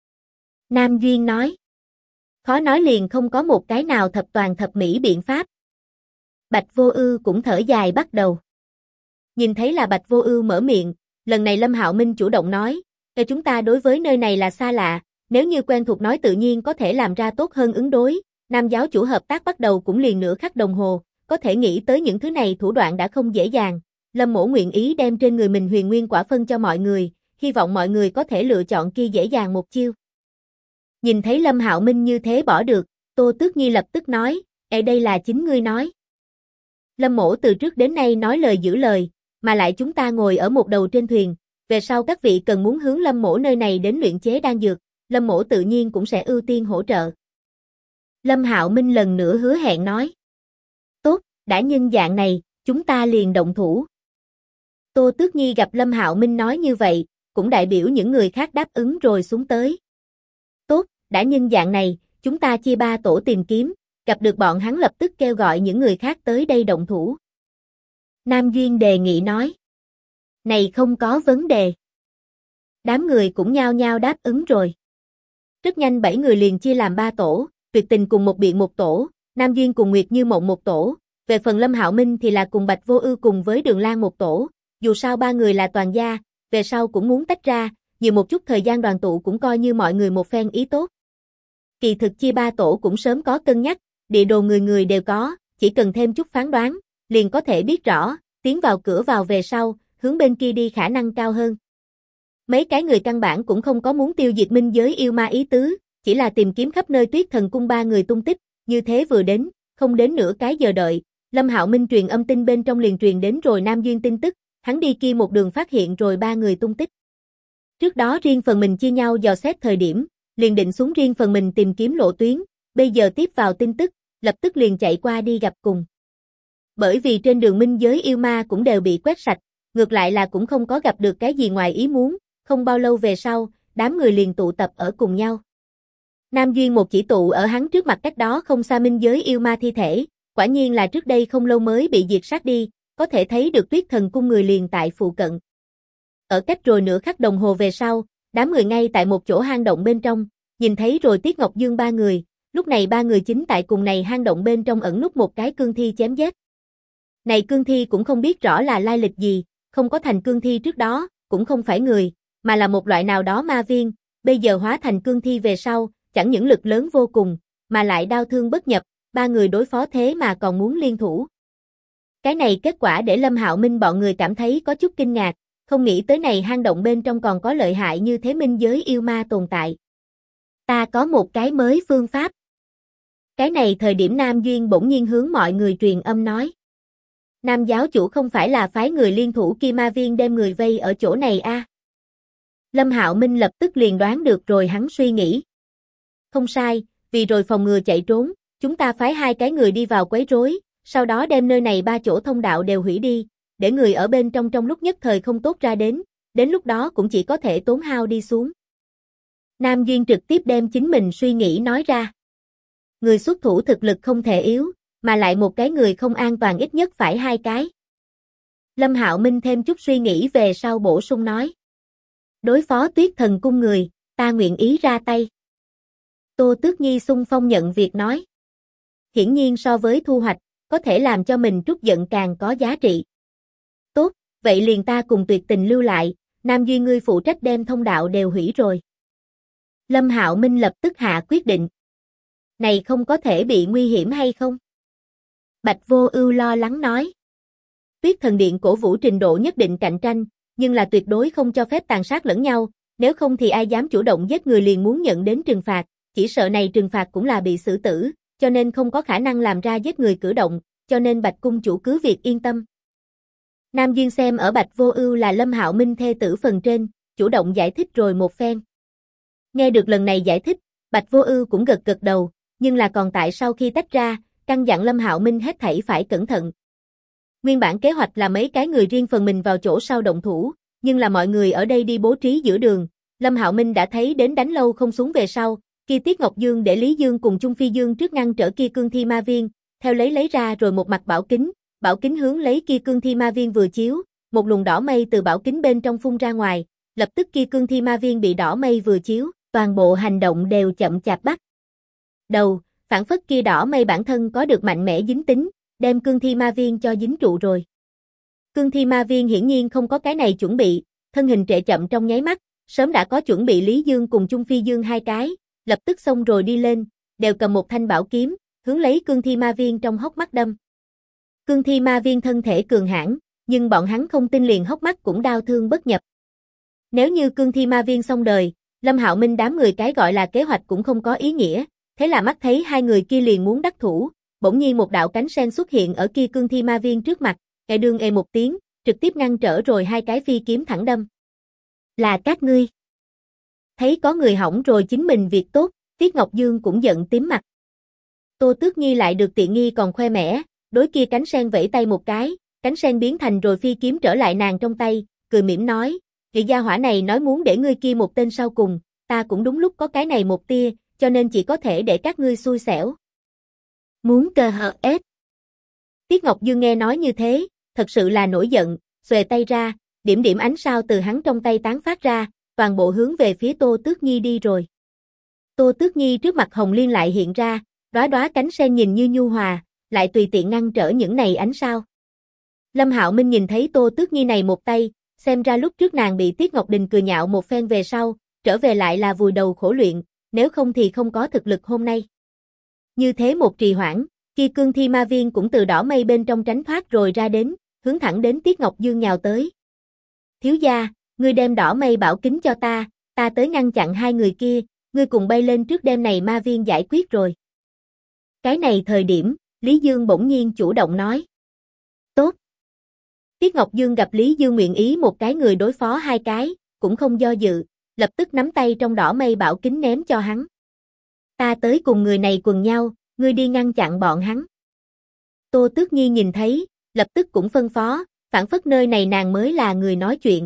Nam Duyên nói. Khó nói liền không có một cái nào thập toàn thập mỹ biện pháp. Bạch Vô Ưu cũng thở dài bắt đầu. Nhìn thấy là Bạch Vô Ưu mở miệng, lần này Lâm Hạo Minh chủ động nói, chúng ta đối với nơi này là xa lạ, nếu như quen thuộc nói tự nhiên có thể làm ra tốt hơn ứng đối." Nam giáo chủ hợp tác bắt đầu cũng liền nửa khắc đồng hồ, có thể nghĩ tới những thứ này thủ đoạn đã không dễ dàng. Lâm Mỗ nguyện ý đem trên người mình huyền nguyên quả phân cho mọi người, hy vọng mọi người có thể lựa chọn kia dễ dàng một chiêu. Nhìn thấy Lâm Hạo Minh như thế bỏ được, Tô Tước Nhi lập tức nói, đây là chính ngươi nói. Lâm Mỗ từ trước đến nay nói lời giữ lời, mà lại chúng ta ngồi ở một đầu trên thuyền, về sau các vị cần muốn hướng Lâm Mỗ nơi này đến luyện chế đan dược, Lâm Mỗ tự nhiên cũng sẽ ưu tiên hỗ trợ. Lâm Hạo Minh lần nữa hứa hẹn nói. Tốt, đã nhân dạng này, chúng ta liền động thủ. Tô Tước Nhi gặp Lâm Hạo Minh nói như vậy, cũng đại biểu những người khác đáp ứng rồi xuống tới. Tốt, đã nhân dạng này, chúng ta chia 3 tổ tìm kiếm, gặp được bọn hắn lập tức kêu gọi những người khác tới đây động thủ. Nam Duyên đề nghị nói. Này không có vấn đề. Đám người cũng nhao nhao đáp ứng rồi. Rất nhanh 7 người liền chia làm 3 tổ, Tuyệt Tình cùng một biện một tổ, Nam Duyên cùng Nguyệt Như Mộng một tổ, về phần Lâm Hạo Minh thì là cùng Bạch Vô Ưu cùng với Đường Lan một tổ, dù sao 3 người là toàn gia, về sau cũng muốn tách ra, nhiều một chút thời gian đoàn tụ cũng coi như mọi người một phen ý tốt. Kỳ thực chia 3 tổ cũng sớm có cân nhắc, địa đồ người người đều có, chỉ cần thêm chút phán đoán, liền có thể biết rõ, tiến vào cửa vào về sau, hướng bên kia đi khả năng cao hơn. Mấy cái người căn bản cũng không có muốn tiêu diệt minh giới yêu ma ý tứ, chỉ là tìm kiếm khắp nơi Tuyết Thần Cung 3 người tung tích, như thế vừa đến, không đến nửa cái giờ đợi, Lâm Hạo Minh truyền âm tin bên trong liền truyền đến rồi Nam Duyên tin tức, hắn đi kia một đường phát hiện rồi 3 người tung tích. Trước đó riêng phần mình chia nhau dò xét thời điểm, liền định xuống riêng phần mình tìm kiếm lộ tuyến, bây giờ tiếp vào tin tức, lập tức liền chạy qua đi gặp cùng. Bởi vì trên đường minh giới yêu ma cũng đều bị quét sạch, ngược lại là cũng không có gặp được cái gì ngoài ý muốn, không bao lâu về sau, đám người liền tụ tập ở cùng nhau. Nam Duyên một chỉ tụ ở hắn trước mặt cách đó không xa minh giới yêu ma thi thể, quả nhiên là trước đây không lâu mới bị diệt sát đi, có thể thấy được Tuyết Thần Cung người liền tại phụ cận. Ở cách rồi nửa khắc đồng hồ về sau, đám người ngay tại một chỗ hang động bên trong, nhìn thấy rồi Tiết Ngọc Dương 3 người, lúc này 3 người chính tại cùng này hang động bên trong ẩn núp một cái cương thi chém giết. Này cương thi cũng không biết rõ là lai lịch gì, không có thành cương thi trước đó, cũng không phải người, mà là một loại nào đó ma viên, bây giờ hóa thành cương thi về sau, chẳng những lực lớn vô cùng, mà lại đau thương bất nhập, 3 người đối phó thế mà còn muốn liên thủ. Cái này kết quả để Lâm Hạo Minh bọn người cảm thấy có chút kinh ngạc, không nghĩ tới này hang động bên trong còn có lợi hại như thế minh giới yêu ma tồn tại. Ta có một cái mới phương pháp. Cái này thời điểm Nam Duyên bỗng nhiên hướng mọi người truyền âm nói. Nam giáo chủ không phải là phái người liên thủ kia ma viên đem người vây ở chỗ này a? Lâm Hạo Minh lập tức liền đoán được rồi hắn suy nghĩ. Không sai, vì rồi phòng ngừa chạy trốn, chúng ta phái 2 cái người đi vào quấy rối, sau đó đem nơi này 3 chỗ thông đạo đều hủy đi, để người ở bên trong trong lúc nhất thời không tốt ra đến lúc đó cũng chỉ có thể tốn hao đi xuống. Nam Duyên trực tiếp đem chính mình suy nghĩ nói ra. Người xuất thủ thực lực không thể yếu, mà lại một cái người không an toàn ít nhất phải 2 cái. Lâm Hạo Minh thêm chút suy nghĩ về sau bổ sung nói. Đối phó Tuyết Thần Cung người, ta nguyện ý ra tay. Tô Tước Nhi xung phong nhận việc nói. Hiển nhiên so với thu hoạch, có thể làm cho mình trút giận càng có giá trị. Tốt, vậy liền ta cùng Tuyệt Tình lưu lại, Nam Duyên ngươi phụ trách đem thông đạo đều hủy rồi. Lâm Hạo Minh lập tức hạ quyết định. Này không có thể bị nguy hiểm hay không? Bạch Vô Ưu lo lắng nói. Tuyết Thần Điện cổ vũ trình độ nhất định cạnh tranh, nhưng là tuyệt đối không cho phép tàn sát lẫn nhau, nếu không thì ai dám chủ động giết người liền muốn nhận đến trừng phạt, chỉ sợ này trừng phạt cũng là bị xử tử, cho nên không có khả năng làm ra giết người cử động, cho nên Bạch cung chủ cứ việc yên tâm. Nam Duyên xem ở Bạch Vô Ưu là Lâm Hạo Minh thê tử phần trên, chủ động giải thích rồi một phen. Nghe được lần này giải thích, Bạch Vô Ưu cũng gật gật đầu, nhưng là còn tại sau khi tách ra, căn dặn Lâm Hạo Minh hết thảy phải cẩn thận. Nguyên bản kế hoạch là mấy cái người riêng phần mình vào chỗ sau động thủ, nhưng là mọi người ở đây đi bố trí giữa đường, Lâm Hạo Minh đã thấy đến đánh lâu không xuống về sau, Kia Tiết Ngọc Dương để Lý Dương cùng Chung Phi Dương trước ngăn trở Kia Cương Thi Ma Viên, theo lấy ra rồi một mặt bảo kính hướng lấy Kia Cương Thi Ma Viên vừa chiếu, một luồng đỏ mây từ bảo kính bên trong phun ra ngoài, lập tức Kia Cương Thi Ma Viên bị đỏ mây vừa chiếu, toàn bộ hành động đều chậm chạp bắt đầu, phản phất kia đỏ mây bản thân có được mạnh mẽ dính tính, đem Cương Thi Ma Viên cho dính trụ rồi. Cương Thi Ma Viên hiển nhiên không có cái này chuẩn bị, thân hình trệ chậm trong nháy mắt, sớm đã có chuẩn bị Lý Dương cùng Chung Phi Dương hai cái, lập tức xông rồi đi lên, đều cầm một thanh bảo kiếm, hướng lấy Cương Thi Ma Viên trong hốc mắt đâm. Cương Thi Ma Viên thân thể cường hãn, nhưng bọn hắn không tin liền hốc mắt cũng đau thương bất nhập. Nếu như Cương Thi Ma Viên xong đời, Lâm Hạo Minh đám người cái gọi là kế hoạch cũng không có ý nghĩa, thế là mắt thấy hai người kia liền muốn đắc thủ, bỗng nhiên một đạo cánh sen xuất hiện ở kia Cương Thi Ma Viên trước mặt, kẻ đương một tiếng, trực tiếp ngăn trở rồi hai cái phi kiếm thẳng đâm. Là các ngươi. Thấy có người hỏng rồi chính mình việc tốt, Tiết Ngọc Dương cũng giận tím mặt. Tô Tước Nhi lại được tiện nghi còn khoe mẽ, đối kia cánh sen vẫy tay một cái, cánh sen biến thành rồi phi kiếm trở lại nàng trong tay, cười mỉm nói, "Vị gia hỏa này nói muốn để ngươi kia một tên sau cùng, ta cũng đúng lúc có cái này một tia, cho nên chỉ có thể để các ngươi xui xẻo." Muốn cơ hờ ết. Tiết Ngọc Dương nghe nói như thế, thật sự là nổi giận, xuề tay ra, điểm điểm ánh sao từ hắn trong tay tán phát ra, toàn bộ hướng về phía Tô Tước Nhi đi rồi. Tô Tước Nhi trước mặt hồng liên lại hiện ra, đóa đóa cánh sen nhìn như nhu hòa, lại tùy tiện ngăn trở những này ánh sao. Lâm Hạo Minh nhìn thấy Tô Tước Nhi này một tay, xem ra lúc trước nàng bị Tiết Ngọc Đình cười nhạo một phen về sau, trở về lại là vùi đầu khổ luyện, nếu không thì không có thực lực hôm nay. Như thế một trì hoãn, kia Cương Thi Ma Viên cũng từ đỏ mây bên trong tránh thoát rồi ra đến, hướng thẳng đến Tiết Ngọc Dương nhào tới. "Thiếu gia, ngươi đem đỏ mây bảo kính cho ta tới ngăn chặn hai người kia, ngươi cùng bay lên trước đêm này ma viên giải quyết rồi." Cái này thời điểm, Lý Dương bỗng nhiên chủ động nói. "Tốt." Tiết Ngọc Dương gặp Lý Dương nguyện ý một cái người đối phó hai cái, cũng không do dự, lập tức nắm tay trong đỏ mây bảo kính ném cho hắn. "Ta tới cùng người này quần nhau, ngươi đi ngăn chặn bọn hắn." Tô Tước Nhi nhìn thấy, lập tức cũng phân phó, phản phất nơi này nàng mới là người nói chuyện.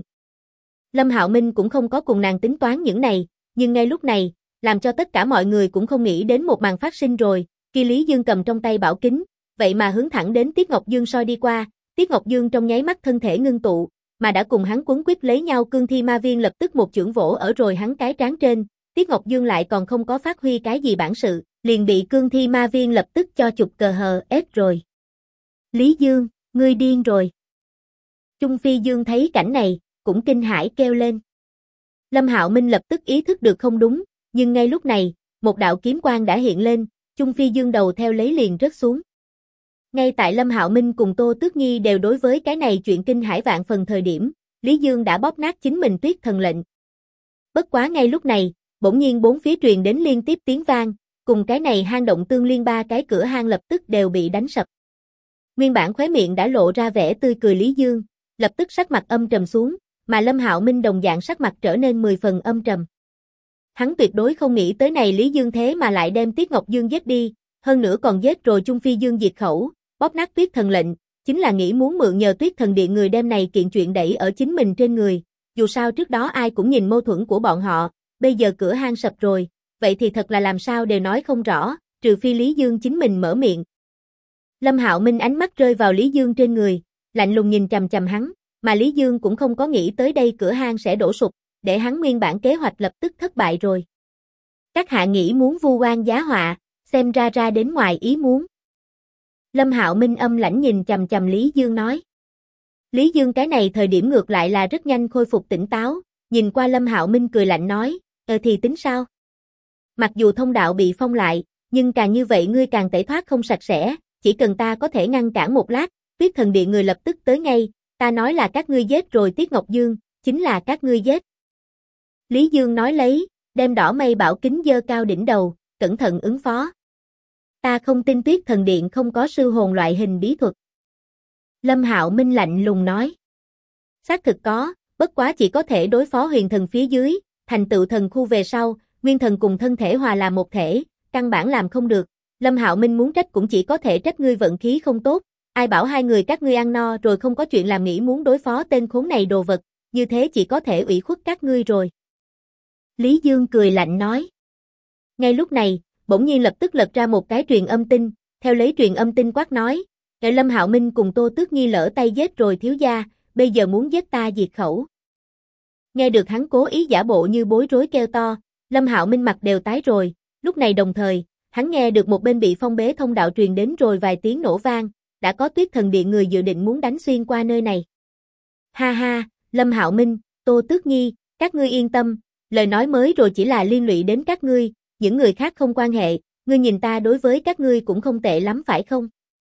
Lâm Hạo Minh cũng không có cùng nàng tính toán những này, nhưng ngay lúc này, làm cho tất cả mọi người cũng không nghĩ đến một màn phát sinh rồi, khi Lý Dương cầm trong tay bảo kính, vậy mà hướng thẳng đến Tiết Ngọc Dương soi đi qua, Tiết Ngọc Dương trong nháy mắt thân thể ngưng tụ, mà đã cùng hắn quấn quýt lấy nhau Cương Thi Ma Viên lập tức một chưởng vỗ ở rồi hắn cái trán trên, Tiết Ngọc Dương lại còn không có phát huy cái gì bản sự, liền bị Cương Thi Ma Viên lập tức cho chụp cờ hờ ép rồi. "Lý Dương, ngươi điên rồi." Chung Phi Dương thấy cảnh này, cũng kinh hãi kêu lên. Lâm Hạo Minh lập tức ý thức được không đúng, nhưng ngay lúc này, một đạo kiếm quang đã hiện lên, Chung Phi Dương đầu theo lấy liền rớt xuống. Ngay tại Lâm Hạo Minh cùng Tô Tước Nhi đều đối với cái này chuyện kinh hãi vạn phần thời điểm, Lý Dương đã bóp nát chính mình Tuyết Thần lệnh. Bất quá ngay lúc này, bỗng nhiên bốn phía truyền đến liên tiếp tiếng vang, cùng cái này hang động tương liên ba cái cửa hang lập tức đều bị đánh sập. Nguyên bản khóe miệng đã lộ ra vẻ tươi cười Lý Dương, lập tức sắc mặt âm trầm xuống, mà Lâm Hạo Minh đồng dạng sắc mặt trở nên 10 phần âm trầm. Hắn tuyệt đối không nghĩ tới này Lý Dương thế mà lại đem Tiết Ngọc Dương giết đi, hơn nữa còn giết rồi Chung Phi Dương diệt khẩu, bóp nát Tuyết Thần lệnh, chính là nghĩ muốn mượn nhờ Tuyết Thần Điện người đem này kiện chuyện đẩy ở chính mình trên người, dù sao trước đó ai cũng nhìn mâu thuẫn của bọn họ, bây giờ cửa hang sập rồi, vậy thì thật là làm sao đều nói không rõ, trừ phi Lý Dương chính mình mở miệng. Lâm Hạo Minh ánh mắt rơi vào Lý Dương trên người, lạnh lùng nhìn chằm chằm hắn, mà Lý Dương cũng không có nghĩ tới đây cửa hang sẽ đổ sụp, để hắn nguyên bản kế hoạch lập tức thất bại rồi. Các hạ nghĩ muốn vu oan giá họa, xem ra đến ngoài ý muốn. Lâm Hạo Minh âm lãnh nhìn chằm chằm Lý Dương nói. Lý Dương cái này thời điểm ngược lại là rất nhanh khôi phục tỉnh táo, nhìn qua Lâm Hạo Minh cười lạnh nói, thì tính sao? Mặc dù thông đạo bị phong lại, nhưng càng như vậy ngươi càng tẩy thoát không sạch sẽ, chỉ cần ta có thể ngăn cản một lát, Tuyết Thần Điện người lập tức tới ngay, ta nói là các ngươi giết rồi Tiết Ngọc Dương, chính là các ngươi giết. Lý Dương nói lấy, đem đỏ mây bảo kính giơ cao đỉnh đầu, cẩn thận ứng phó. Ta không tin Tuyết Thần Điện không có sư hồn loại hình bí thuật. Lâm Hạo Minh lạnh lùng nói. Xác thực có, bất quá chỉ có thể đối phó huyền thần phía dưới, thành tựu thần khu về sau, nguyên thần cùng thân thể hòa làm một thể, căn bản làm không được. Lâm Hạo Minh muốn trách cũng chỉ có thể trách ngươi vận khí không tốt, ai bảo hai người các ngươi ăn no rồi không có chuyện làm nghĩ muốn đối phó tên khốn này đồ vật, như thế chỉ có thể ủy khuất các ngươi rồi. Lý Dương cười lạnh nói. Ngay lúc này, bỗng nhiên lập tức lật ra một cái truyền âm tin, theo lấy truyền âm tin quát nói, "Kệ Lâm Hạo Minh cùng Tô Tước Nhi lỡ tay giết rồi thiếu gia, bây giờ muốn giết ta diệt khẩu." Nghe được hắn cố ý giả bộ như bối rối kêu to, Lâm Hạo Minh mặt đều tái rồi, lúc này đồng thời, hắn nghe được một bên bị phong bế thông đạo truyền đến rồi vài tiếng nổ vang, đã có Tuyết Thần Điện người dự định muốn đánh xuyên qua nơi này. Ha ha, Lâm Hạo Minh, Tô Tước Nhi, các ngươi yên tâm, lời nói mới rồi chỉ là liên lụy đến các ngươi, những người khác không quan hệ, ngươi nhìn ta đối với các ngươi cũng không tệ lắm phải không?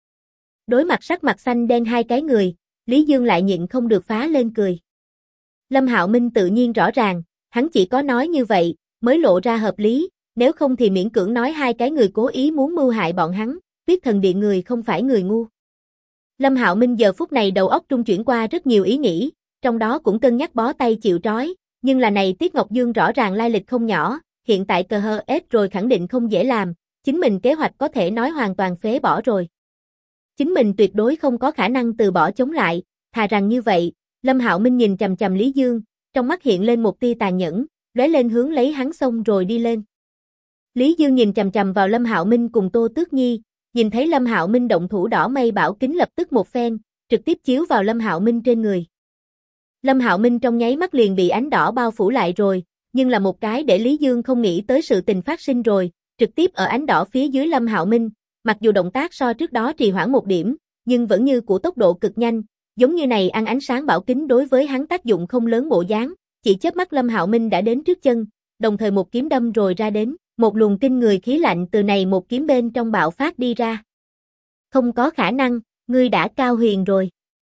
Đối mặt sắc mặt xanh đen hai cái người, Lý Dương lại nhịn không được phá lên cười. Lâm Hạo Minh tự nhiên rõ ràng, hắn chỉ có nói như vậy, mới lộ ra hợp lý, nếu không thì miễn cưỡng nói hai cái người cố ý muốn mưu hại bọn hắn, Tuyết Thần Điện người không phải người ngu. Lâm Hạo Minh giờ phút này đầu óc trung chuyển qua rất nhiều ý nghĩ, trong đó cũng cân nhắc bó tay chịu trói, nhưng là này Tiết Ngọc Dương rõ ràng lai lịch không nhỏ, hiện tại cờ hờ ép rồi khẳng định không dễ làm, chính mình kế hoạch có thể nói hoàn toàn phế bỏ rồi. Chính mình tuyệt đối không có khả năng từ bỏ chống lại, thà rằng như vậy, Lâm Hạo Minh nhìn chằm chằm Lý Dương, trong mắt hiện lên một tia tàn nhẫn, lóe lên hướng lấy hắn xông rồi đi lên. Lý Dương nhìn chằm chằm vào Lâm Hạo Minh cùng Tô Tước Nhi, nhìn thấy Lâm Hạo Minh động thủ đỏ mây bảo kính lập tức một phen, trực tiếp chiếu vào Lâm Hạo Minh trên người. Lâm Hạo Minh trong nháy mắt liền bị ánh đỏ bao phủ lại rồi, nhưng là một cái để Lý Dương không nghĩ tới sự tình phát sinh rồi, trực tiếp ở ánh đỏ phía dưới Lâm Hạo Minh, mặc dù động tác so trước đó trì hoãn một điểm, nhưng vẫn như của tốc độ cực nhanh, giống như này ăn ánh sáng bảo kính đối với hắn tác dụng không lớn bộ dáng, chỉ chớp mắt Lâm Hạo Minh đã đến trước chân, đồng thời một kiếm đâm rồi ra đến, một luồng kinh người khí lạnh từ này một kiếm bên trong bạo phát đi ra. Không có khả năng, ngươi đã cao huyền rồi.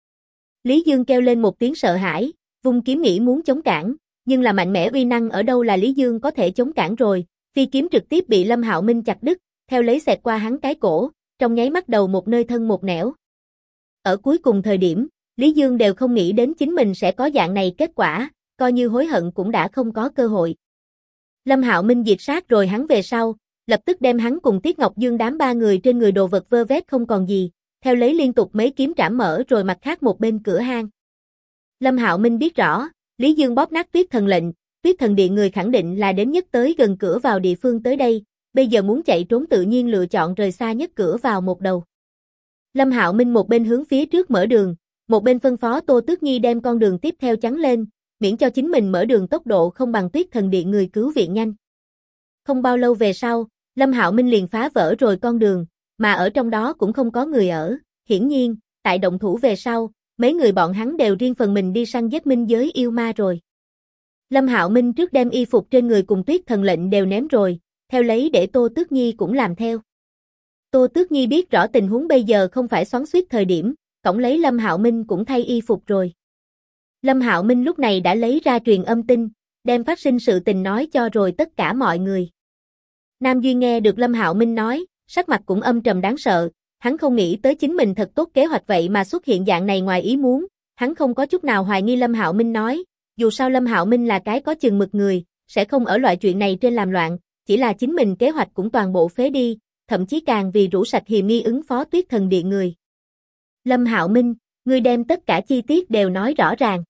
Lý Dương kêu lên một tiếng sợ hãi, vung kiếm nghĩ muốn chống cản, nhưng là mạnh mẽ uy năng ở đâu là Lý Dương có thể chống cản rồi, phi kiếm trực tiếp bị Lâm Hạo Minh chặt đứt, theo lấy xẹt qua hắn cái cổ, trong nháy mắt đầu một nơi thân một nẻo. Ở cuối cùng thời điểm, Lý Dương đều không nghĩ đến chính mình sẽ có dạng này kết quả, coi như hối hận cũng đã không có cơ hội. Lâm Hạo Minh diệt sát rồi hắn về sau, lập tức đem hắn cùng Tiết Ngọc Dương đám ba người trên người đồ vật vơ vét không còn gì, theo lấy liên tục mấy kiếm trảm mở rồi mặt khác một bên cửa hang. Lâm Hạo Minh biết rõ, Lý Dương bóp nát Tuyết Thần lệnh, Tuyết Thần Điện người khẳng định là đến nhất tới gần cửa vào địa phương tới đây, bây giờ muốn chạy trốn tự nhiên lựa chọn rời xa nhất cửa vào một đầu. Lâm Hạo Minh một bên hướng phía trước mở đường, một bên phân phó Tô Tước Nhi đem con đường tiếp theo chắn lên, miễn cho chính mình mở đường tốc độ không bằng Tuyết Thần Điện người cứu viện nhanh. Không bao lâu về sau, Lâm Hạo Minh liền phá vỡ rồi con đường, mà ở trong đó cũng không có người ở, hiển nhiên, tại động thủ về sau, mấy người bọn hắn đều riêng phần mình đi săn giết minh giới yêu ma rồi. Lâm Hạo Minh trước đem y phục trên người cùng Tuyết Thần lệnh đều ném rồi, theo lấy để Tô Tước Nhi cũng làm theo. Tô Tước Nhi biết rõ tình huống bây giờ không phải xoắn xuýt thời điểm, cõng lấy Lâm Hạo Minh cũng thay y phục rồi. Lâm Hạo Minh lúc này đã lấy ra truyền âm tin, đem phát sinh sự tình nói cho rồi tất cả mọi người. Nam Duyên nghe được Lâm Hạo Minh nói, sắc mặt cũng âm trầm đáng sợ, hắn không nghĩ tới chính mình thật tốt kế hoạch vậy mà xuất hiện dạng này ngoài ý muốn, hắn không có chút nào hoài nghi Lâm Hạo Minh nói, dù sao Lâm Hạo Minh là cái có chừng mực người, sẽ không ở loại chuyện này trên làm loạn, chỉ là chính mình kế hoạch cũng toàn bộ phế đi, thậm chí càng vì rũ sạch hiềm nghi ứng phó Tuyết Thần Điện người. Lâm Hạo Minh, ngươi đem tất cả chi tiết đều nói rõ ràng.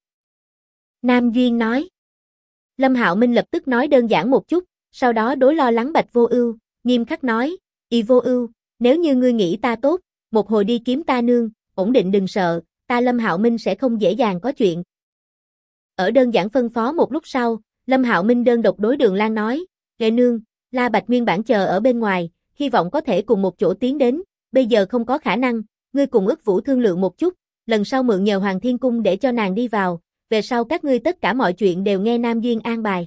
Nam Duyên nói. Lâm Hạo Minh lập tức nói đơn giản một chút, sau đó đối lo lắng Bạch Vô Ưu, nghiêm khắc nói, "Y Vô Ưu, nếu như ngươi nghĩ ta tốt, một hồi đi kiếm ta nương, ổn định đừng sợ, ta Lâm Hạo Minh sẽ không dễ dàng có chuyện." Ở đơn giản phân phó một lúc sau, Lâm Hạo Minh đơn độc đối Đường Lan nói, "Nghệ nương, La Bạch nguyên bản chờ ở bên ngoài, hy vọng có thể cùng một chỗ tiến đến, bây giờ không có khả năng, ngươi cùng Ức Vũ thương lượng một chút, lần sau mượn nhờ Hoàng Thiên Cung để cho nàng đi vào, về sau các ngươi tất cả mọi chuyện đều nghe Nam Duyên an bài."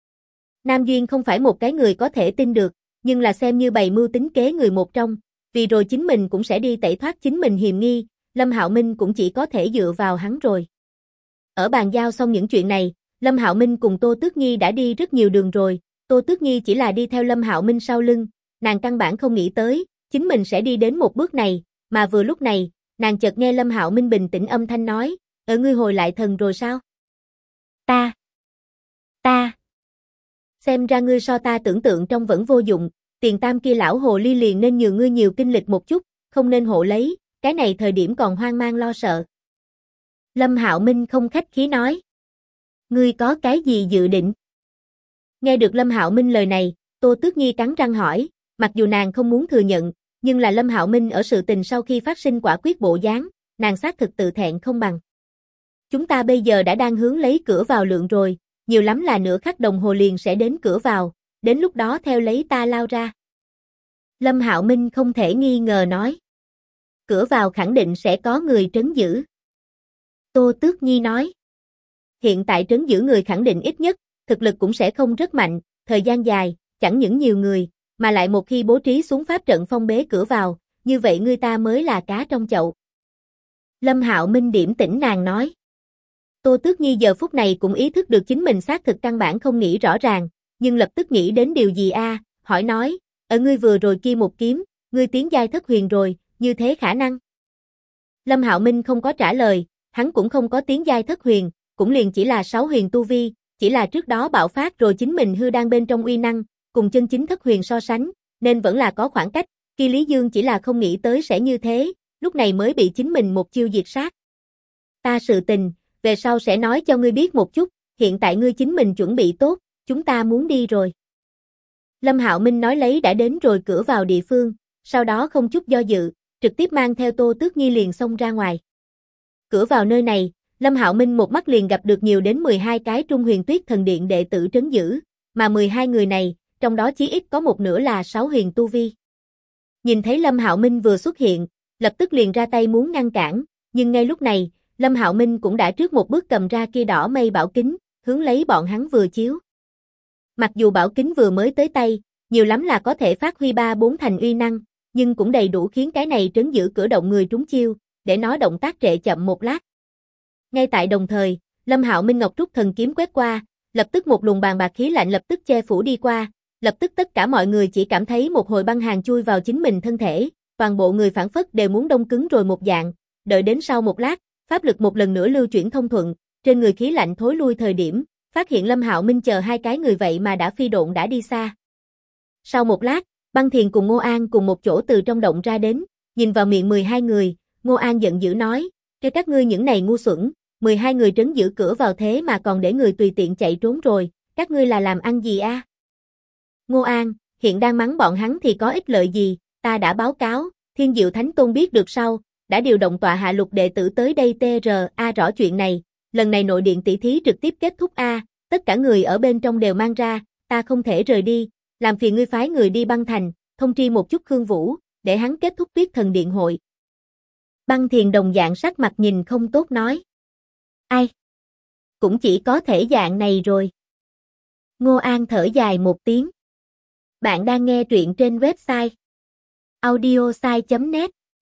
Nam Duyên không phải một cái người có thể tin được, nhưng là xem như bày mưu tính kế người một trong, vì rồi chính mình cũng sẽ đi tẩy thoát chính mình hiềm nghi, Lâm Hạo Minh cũng chỉ có thể dựa vào hắn rồi. Ở bàn giao xong những chuyện này, Lâm Hạo Minh cùng Tô Tước Nhi đã đi rất nhiều đường rồi, Tô Tước Nhi chỉ là đi theo Lâm Hạo Minh sau lưng, nàng căn bản không nghĩ tới, chính mình sẽ đi đến một bước này, mà vừa lúc này, nàng chợt nghe Lâm Hạo Minh bình tĩnh âm thanh nói, ngươi hồi lại thần rồi sao? Ta. Xem ra ngươi so ta tưởng tượng trong vẫn vô dụng, tiền tam kia lão hồ ly liền nên nhường ngươi nhiều kinh lịch một chút, không nên hộ lấy, cái này thời điểm còn hoang mang lo sợ. Lâm Hạo Minh không khách khí nói. Ngươi có cái gì dự định? Nghe được Lâm Hạo Minh lời này, Tô Tước Nhi cắn răng hỏi, mặc dù nàng không muốn thừa nhận, nhưng là Lâm Hạo Minh ở sự tình sau khi phát sinh quả quyết bộ dáng, nàng xác thực tự thẹn không bằng. Chúng ta bây giờ đã đang hướng lấy cửa vào lượng rồi, nhiều lắm là nửa khắc đồng hồ liền sẽ đến cửa vào, đến lúc đó theo lấy ta lao ra. Lâm Hạo Minh không thể nghi ngờ nói. Cửa vào khẳng định sẽ có người trấn giữ. Tô Tước Nhi nói. Hiện tại trấn giữ người khẳng định ít nhất, thực lực cũng sẽ không rất mạnh, thời gian dài, chẳng những nhiều người, mà lại một khi bố trí xuống pháp trận phong bế cửa vào, như vậy người ta mới là cá trong chậu. Lâm Hạo Minh điểm tỉnh nàng nói. Tô Tước Nhi giờ phút này cũng ý thức được chính mình xác thực căn bản không nghĩ rõ ràng, nhưng lập tức nghĩ đến điều gì hỏi nói, ở ngươi vừa rồi kia một kiếm, ngươi tiến giai thất huyền rồi, như thế khả năng. Lâm Hạo Minh không có trả lời, hắn cũng không có tiến giai thất huyền, cũng liền chỉ là 6 huyền tu vi, chỉ là trước đó bạo phát rồi chính mình hư đang bên trong uy năng, cùng chân chính thất huyền so sánh, nên vẫn là có khoảng cách, Kỳ Lý Dương chỉ là không nghĩ tới sẽ như thế, lúc này mới bị chính mình một chiêu diệt sát. Ta sự tình, về sau sẽ nói cho ngươi biết một chút, hiện tại ngươi chính mình chuẩn bị tốt, chúng ta muốn đi rồi. Lâm Hạo Minh nói lấy đã đến rồi cửa vào địa phương, sau đó không chút do dự, trực tiếp mang theo Tô Tước Nhi liền xông ra ngoài. Cửa vào nơi này, Lâm Hạo Minh một mắt liền gặp được nhiều đến 12 cái Trung Huyền Tuyết Thần Điện đệ tử trấn giữ, mà 12 người này, trong đó chí ít có một nửa là 6 huyền tu vi. Nhìn thấy Lâm Hạo Minh vừa xuất hiện, lập tức liền ra tay muốn ngăn cản, nhưng ngay lúc này, Lâm Hạo Minh cũng đã trước một bước cầm ra kia đỏ mây bảo kính, hướng lấy bọn hắn vừa chiếu. Mặc dù bảo kính vừa mới tới tay, nhiều lắm là có thể phát huy 3-4 thành uy năng, nhưng cũng đầy đủ khiến cái này trấn giữ cửa động người trúng chiêu, để nó động tác trệ chậm một lát. Ngay tại đồng thời, Lâm Hạo Minh Ngọc Trúc Thần Kiếm quét qua, lập tức một luồng bàn bạc khí lạnh lập tức che phủ đi qua, lập tức tất cả mọi người chỉ cảm thấy một hồi băng hàn chui vào chính mình thân thể, toàn bộ người phản phất đều muốn đông cứng rồi một dạng, đợi đến sau một lát, pháp lực một lần nữa lưu chuyển thông thuận, trên người khí lạnh thối lui thời điểm, phát hiện Lâm Hạo Minh chờ hai cái người vậy mà đã phi độn đã đi xa. Sau một lát, Băng Thiền cùng Ngô An cùng một chỗ từ trong động ra đến, nhìn vào miệng 12 người, Ngô An giận dữ nói, cho các ngươi những này ngu xuẩn, 12 người trấn giữ cửa vào thế mà còn để người tùy tiện chạy trốn rồi, các ngươi là làm ăn gì a? Ngô An, hiện đang mắng bọn hắn thì có ích lợi gì, ta đã báo cáo, Thiên Diệu Thánh Tôn biết được sau, đã điều động tọa hạ lục đệ tử tới đây TRA rõ chuyện này, lần này nội điện tỷ thí trực tiếp kết thúc tất cả người ở bên trong đều mang ra, ta không thể rời đi, làm phiền ngươi phái người đi Băng Thành, thông tri một chút Khương Vũ, để hắn kết thúc Tuyết Thần Điện hội. Băng Thiền đồng dạng sắc mặt nhìn không tốt nói. Ai? Cũng chỉ có thể dạng này rồi. Ngô An thở dài một tiếng. Bạn đang nghe truyện trên website audiosai.net.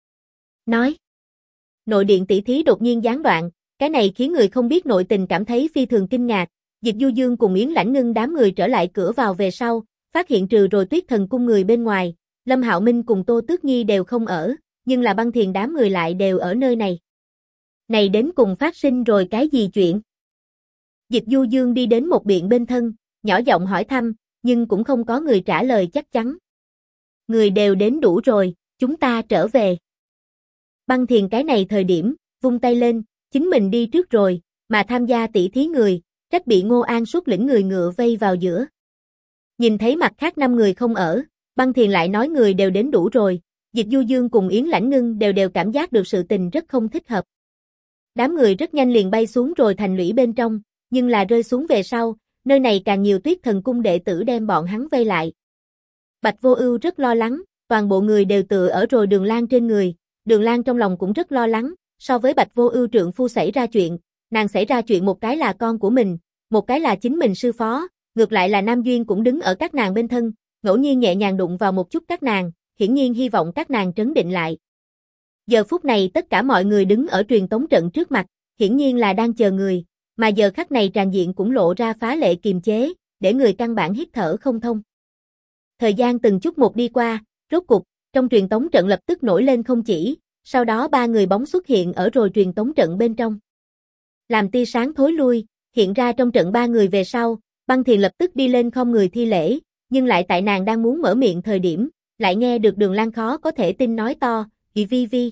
Nói. Nội điện tỷ thí đột nhiên gián đoạn, cái này khiến người không biết nội tình cảm thấy phi thường kinh ngạc. Dịch Du Dương cùng Yến Lãnh Ngưng đám người trở lại cửa vào về sau, phát hiện trừ rồi Tuyết Thần cung người bên ngoài, Lâm Hạo Minh cùng Tô Tước Nhi đều không ở, nhưng là Băng Thiền đám người lại đều ở nơi này. Này đến cùng phát sinh rồi cái gì chuyện? Dịch Du Dương đi đến một biện bên thân, nhỏ giọng hỏi thăm, nhưng cũng không có người trả lời chắc chắn. Người đều đến đủ rồi, chúng ta trở về. Băng Thiền cái này thời điểm, vung tay lên, chính mình đi trước rồi, mà tham gia tỷ thí người, trách bị Ngô An xuất lĩnh người ngựa vây vào giữa. Nhìn thấy mặt khác 5 người không ở, Băng Thiền lại nói người đều đến đủ rồi, Dịch Du Dương cùng Yến Lãnh Ngưng đều cảm giác được sự tình rất không thích hợp. Đám người rất nhanh liền bay xuống rồi thành lũy bên trong, nhưng là rơi xuống về sau, nơi này càng nhiều Tuyết Thần cung đệ tử đem bọn hắn vây lại. Bạch Vô Ưu rất lo lắng, toàn bộ người đều tựa ở rồi Đường Lan trên người, Đường Lan trong lòng cũng rất lo lắng, so với Bạch Vô Ưu trượng phu xảy ra chuyện, nàng xảy ra chuyện một cái là con của mình, một cái là chính mình sư phó, ngược lại là Nam Duyên cũng đứng ở các nàng bên thân, ngẫu nhiên nhẹ nhàng đụng vào một chút các nàng, hiển nhiên hy vọng các nàng trấn định lại. Giờ phút này tất cả mọi người đứng ở truyền tống trận trước mặt, hiển nhiên là đang chờ người, mà giờ khắc này tràn diện cũng lộ ra phá lệ kiềm chế, để người căn bản hít thở không thông. Thời gian từng chút một đi qua, rốt cục, trong truyền tống trận lập tức nổi lên không chỉ, sau đó 3 người bóng xuất hiện ở rồi truyền tống trận bên trong. Làm tia sáng thối lui, hiện ra trong trận 3 người về sau, Băng Thiền lập tức đi lên khom người thi lễ, nhưng lại tại nàng đang muốn mở miệng thời điểm, lại nghe được Đường Lan khó có thể tin nói to, "Gị vi vi."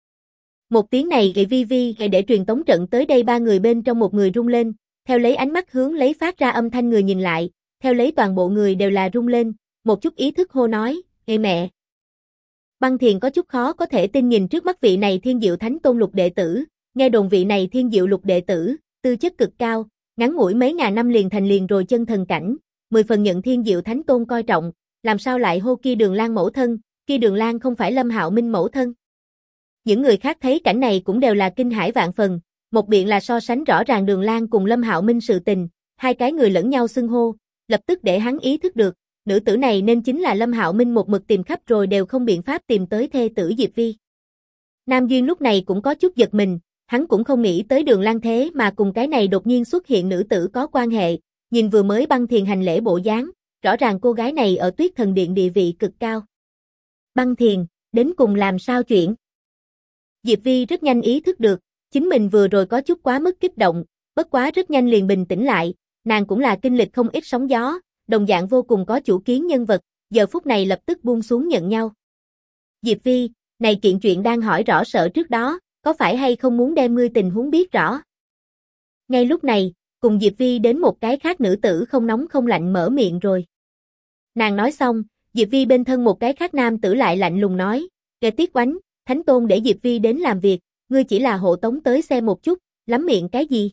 Một tiếng này gị vi vi để truyền tống trận tới đây 3 người bên trong một người rung lên, theo lấy ánh mắt hướng lấy phát ra âm thanh người nhìn lại, theo lấy toàn bộ người đều là rung lên, một chút ý thức hô nói, "Ê mẹ." Băng Thiền có chút khó có thể tin nhìn trước mắt vị này Thiên Diệu Thánh Tôn lục đệ tử, nghe đồn vị này Thiên Diệu lục đệ tử, tư chất cực cao, ngắn ngủi mấy ngàn năm liền thành liền rồi chân thần cảnh, 10 phần nhận Thiên Diệu Thánh Tôn coi trọng, làm sao lại hô kia Đường Lan mẫu thân, kia Đường Lan không phải Lâm Hạo Minh mẫu thân. Những người khác thấy cảnh này cũng đều là kinh hãi vạn phần, một biện là so sánh rõ ràng Đường Lan cùng Lâm Hạo Minh sự tình, hai cái người lẫn nhau xưng hô, lập tức để hắn ý thức được, nữ tử này nên chính là Lâm Hạo Minh một mực tìm khắp rồi đều không biện pháp tìm tới thê tử Diệp Vi. Nam Duyên lúc này cũng có chút giật mình, hắn cũng không nghĩ tới Đường Lan thế mà cùng cái này đột nhiên xuất hiện nữ tử có quan hệ, nhìn vừa mới Băng Thiền hành lễ bộ dáng, rõ ràng cô gái này ở Tuyết Thần Điện địa vị cực cao. Băng Thiền, đến cùng làm sao chuyện? Diệp Vi rất nhanh ý thức được, chính mình vừa rồi có chút quá mức kích động, bất quá rất nhanh liền bình tĩnh lại, nàng cũng là kinh lịch không ít sóng gió, đồng dạng vô cùng có chủ kiến nhân vật, giờ phút này lập tức buông xuống nhận nhau. Diệp Vi, này kiện chuyện đang hỏi rõ sợ trước đó, có phải hay không muốn đem ngươi tình huống biết rõ? Ngay lúc này, cùng Diệp Vi đến một cái khác nữ tử không nóng không lạnh mở miệng rồi. Nàng nói xong, Diệp Vi bên thân một cái khác nam tử lại lạnh lùng nói, "Kẻ Tiết Oánh, Thánh Tôn để Diệp Vi đến làm việc, ngươi chỉ là hộ tống tới xem một chút, lắm miệng cái gì?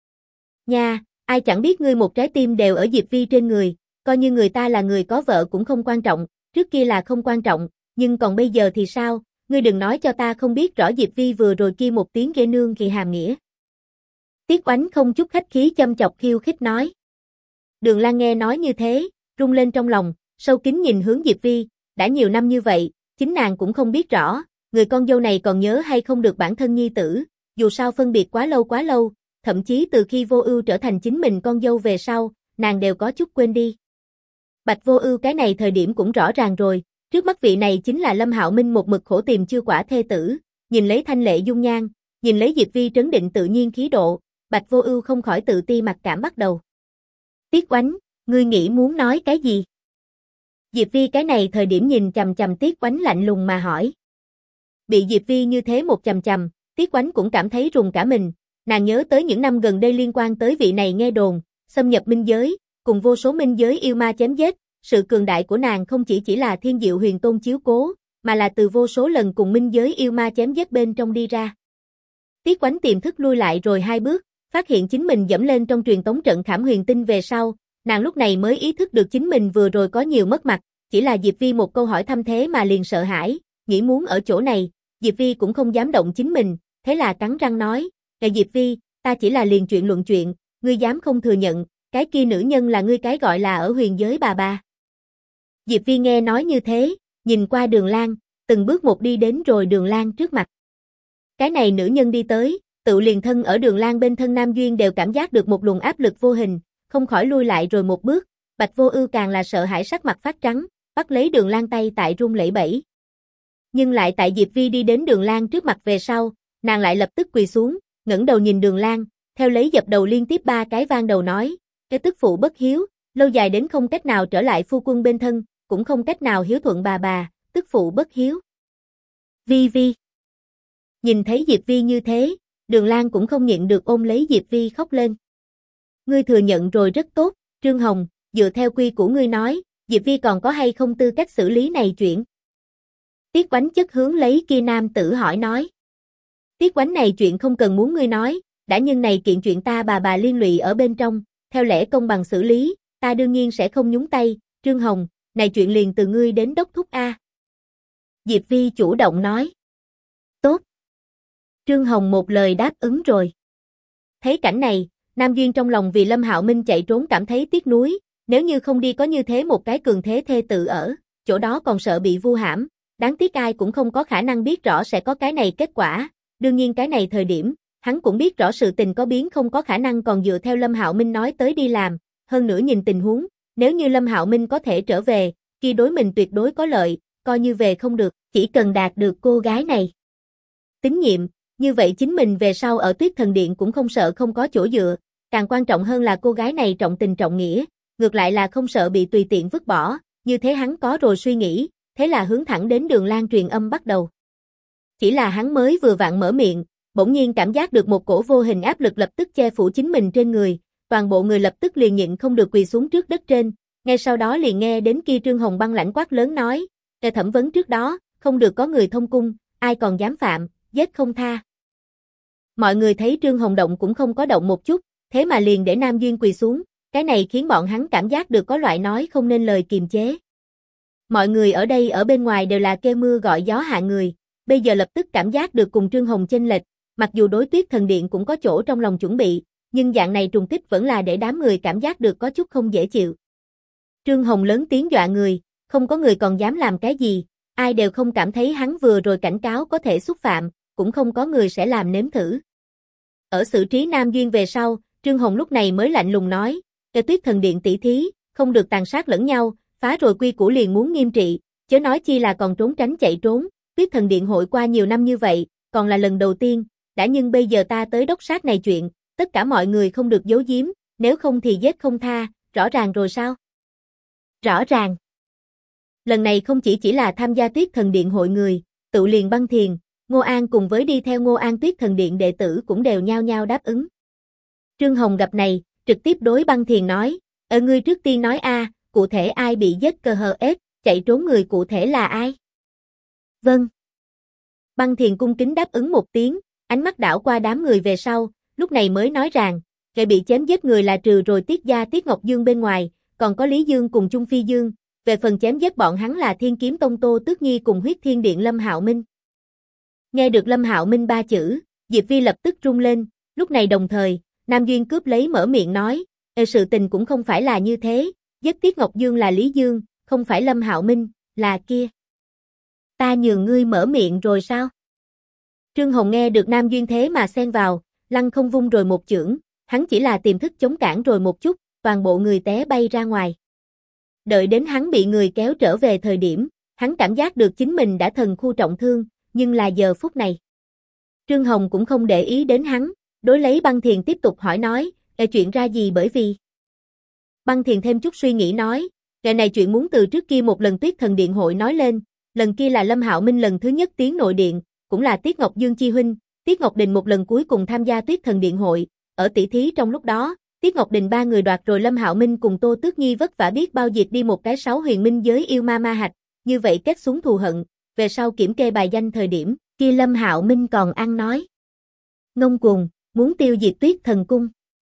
Nha, ai chẳng biết ngươi một trái tim đều ở Diệp Vi trên người, coi như người ta là người có vợ cũng không quan trọng, trước kia là không quan trọng, nhưng còn bây giờ thì sao, ngươi đừng nói cho ta không biết rõ Diệp Vi vừa rồi kia một tiếng ghê nương kỳ hàm nghĩa." Tiết Oánh không chút khách khí châm chọc khiêu khích nói. Đường Lan nghe nói như thế, rung lên trong lòng, sâu kín nhìn hướng Diệp Vi, đã nhiều năm như vậy, chính nàng cũng không biết rõ, người con dâu này còn nhớ hay không được bản thân nhi tử, dù sao phân biệt quá lâu, thậm chí từ khi Vô Ưu trở thành chính mình con dâu về sau, nàng đều có chút quên đi. Bạch Vô Ưu cái này thời điểm cũng rõ ràng rồi, trước mắt vị này chính là Lâm Hạo Minh một mực khổ tìm chưa quả thê tử, nhìn lấy thanh lệ dung nhan, nhìn lấy Diệp Vi trấn định tự nhiên khí độ, Bạch Vô Ưu không khỏi tự ti mặc cảm bắt đầu. Tiết Oánh, ngươi nghĩ muốn nói cái gì? Diệp Vi cái này thời điểm nhìn chằm chằm Tiết Oánh lạnh lùng mà hỏi. Bị Diệp Vi như thế một chằm chằm, Tiết Oánh cũng cảm thấy rùng cả mình, nàng nhớ tới những năm gần đây liên quan tới vị này nghe đồn, xâm nhập minh giới, cùng vô số minh giới yêu ma chém giết, sự cường đại của nàng không chỉ là Thiên Diệu Huyền Tôn chiếu cố, mà là từ vô số lần cùng minh giới yêu ma chém giết bên trong đi ra. Tiết Oánh tiềm thức lui lại rồi 2 bước, phát hiện chính mình dẫm lên trong truyền tống trận Khảm Huyền Tinh về sau, nàng lúc này mới ý thức được chính mình vừa rồi có nhiều mất mặt, chỉ là Diệp Vi một câu hỏi thăm thế mà liền sợ hãi, nghĩ muốn ở chỗ này, Diệp Vi cũng không dám động chính mình, thế là cắn răng nói, Diệp Vi, ta chỉ là liền chuyện luận chuyện, ngươi dám không thừa nhận, cái kia nữ nhân là ngươi cái gọi là ở huyền giới bà." Diệp Vi nghe nói như thế, nhìn qua Đường Lan, từng bước một đi đến rồi Đường Lan trước mặt. Cái này nữ nhân đi tới, tự liền thân ở Đường Lan bên thân Nam Duyên đều cảm giác được một luồng áp lực vô hình, không khỏi lui lại rồi một bước, Bạch Vô Ưu càng là sợ hãi sắc mặt phát trắng, bắt lấy Đường Lan tay tại run lẩy bẩy. Nhưng lại tại Diệp Vi đi đến Đường Lan trước mặt về sau, nàng lại lập tức quỳ xuống, ngẩng đầu nhìn Đường Lan, theo lấy dập đầu liên tiếp 3 cái vang đầu nói, cái tức phụ bất hiếu, lâu dài đến không cách nào trở lại phu quân bên thân, cũng không cách nào hiếu thuận bà, tức phụ bất hiếu. Vi Vi. Nhìn thấy Diệp Vi như thế, Đường Lan cũng không nhịn được ôm lấy Diệp Vi khóc lên. Ngươi thừa nhận rồi rất tốt, Trương Hồng, dựa theo quy của ngươi nói, Diệp Vi còn có hay không tư cách xử lý này chuyện? Tiết Oánh chất hướng lấy kia nam tử hỏi nói. Tiết Oánh này chuyện không cần muốn ngươi nói, đã nhưng này kiện chuyện ta bà liên lụy ở bên trong, theo lẽ công bằng xử lý, ta đương nhiên sẽ không nhúng tay, Trương Hồng, này chuyện liền từ ngươi đến đốc thúc a. Diệp Vi chủ động nói. Tốt. Trương Hồng một lời đáp ứng rồi. Thấy cảnh này, Nam Duyên trong lòng vì Lâm Hạo Minh chạy trốn cảm thấy tiếc nuối, nếu như không đi có như thế một cái cường thế thê tử ở, chỗ đó còn sợ bị vu hãm, Đáng tiếc ai cũng không có khả năng biết rõ sẽ có cái này kết quả, đương nhiên cái này thời điểm, hắn cũng biết rõ sự tình có biến không có khả năng còn dựa theo Lâm Hạo Minh nói tới đi làm, hơn nữa nhìn tình huống, nếu như Lâm Hạo Minh có thể trở về, kia đối mình tuyệt đối có lợi, coi như về không được, chỉ cần đạt được cô gái này tín nhiệm, như vậy chính mình về sau ở Tuyết Thần Điện cũng không sợ không có chỗ dựa, càng quan trọng hơn là cô gái này trọng tình trọng nghĩa, ngược lại là không sợ bị tùy tiện vứt bỏ, như thế hắn có rồi suy nghĩ, thế là hướng thẳng đến Đường Lan truyền âm bắt đầu. Chỉ là hắn mới vừa vặn mở miệng, bỗng nhiên cảm giác được một cổ vô hình áp lực lập tức che phủ chính mình trên người, toàn bộ người lập tức liền nhịn không được quỳ xuống trước đất trên, ngay sau đó liền nghe đến kia Trương Hồng băng lãnh quát lớn nói, "Tại thẩm vấn trước đó, không được có người thông cung, ai còn dám phạm, giết không tha." Mọi người thấy Trương Hồng động cũng không có động một chút, thế mà liền để Nam Duyên quỳ xuống, cái này khiến bọn hắn cảm giác được có loại nói không nên lời kiềm chế. Mọi người ở đây ở bên ngoài đều là kêu mưa gọi gió hạ người, bây giờ lập tức cảm giác được cùng Trương Hồng chênh lệch, mặc dù đối Tuyết Thần Điện cũng có chỗ trong lòng chuẩn bị, nhưng dạng này trùng kích vẫn là để đám người cảm giác được có chút không dễ chịu. Trương Hồng lớn tiếng dọa người, không có người còn dám làm cái gì, ai đều không cảm thấy hắn vừa rồi cảnh cáo có thể xúc phạm, cũng không có người sẽ làm nếm thử. Ở xử trí Nam Duyên về sau, Trương Hồng lúc này mới lạnh lùng nói, "Cái Tuyết Thần Điện tỷ thí, không được tàn sát lẫn nhau, phá rồi quy củ liền muốn nghiêm trị, chớ nói chi là còn trốn tránh chạy trốn, Tuyết Thần Điện hội qua nhiều năm như vậy, còn là lần đầu tiên, đã nhưng bây giờ ta tới đốc sát này chuyện, tất cả mọi người không được giấu giếm, nếu không thì giết không tha, rõ ràng rồi sao?" Rõ ràng. Lần này không chỉ là tham gia Tuyết Thần Điện hội người, tự liền Băng Thiền, Ngô An cùng với đi theo Ngô An Tuyết Thần Điện đệ tử cũng đều nhao nhao đáp ứng. Trương Hồng gặp này, trực tiếp đối Băng Thiền nói, ngươi trước tiên nói cụ thể ai bị giết cơ hờ ết, chạy trốn người cụ thể là ai?" "Vâng." Băng Thiền cung kính đáp ứng một tiếng, ánh mắt đảo qua đám người về sau, lúc này mới nói rằng, kẻ bị chém giết người là trừ rồi Tiết gia Tiết Ngọc Dương bên ngoài, còn có Lý Dương cùng Chung Phi Dương, về phần chém giết bọn hắn là Thiên Kiếm Tông Tô Tước Nhi cùng Huyết Thiên Điện Lâm Hạo Minh. Nghe được Lâm Hạo Minh ba chữ, Diệp Vi lập tức run lên, lúc này đồng thời, Nam Duyên cướp lấy mở miệng nói, sự tình cũng không phải là như thế, giết Tiết Ngọc Dương là Lý Dương, không phải Lâm Hạo Minh, là kia. Ta nhường ngươi mở miệng rồi sao?" Trương Hồng nghe được Nam Duyên thế mà xen vào, lăng không vung rồi một chưởng, hắn chỉ là tiềm thức chống cản rồi một chút, toàn bộ người té bay ra ngoài. Đợi đến hắn bị người kéo trở về thời điểm, hắn cảm giác được chính mình đã thần khu trọng thương, nhưng là giờ phút này. Trương Hồng cũng không để ý đến hắn, đối lấy Băng Thiền tiếp tục hỏi nói, chuyện ra gì bởi vì. Băng Thiền thêm chút suy nghĩ nói, cái này chuyện muốn từ trước kia một lần Tuyết Thần Điện hội nói lên, lần kia là Lâm Hạo Minh lần thứ nhất tiến nội điện, cũng là Tiết Ngọc Dương chi huynh, Tiết Ngọc Đình một lần cuối cùng tham gia Tuyết Thần Điện hội, ở tỷ thí trong lúc đó, Tiết Ngọc Đình ba người đoạt rồi Lâm Hạo Minh cùng Tô Tước Nhi vất vả biết bao diệt đi một cái 6 huyền minh giới yêu ma ma hạch, như vậy kết xuống thù hận, về sau kiểm kê bài danh thời điểm, kia Lâm Hạo Minh còn ăn nói. Ngông cuồng, muốn tiêu diệt Tuyết Thần Cung.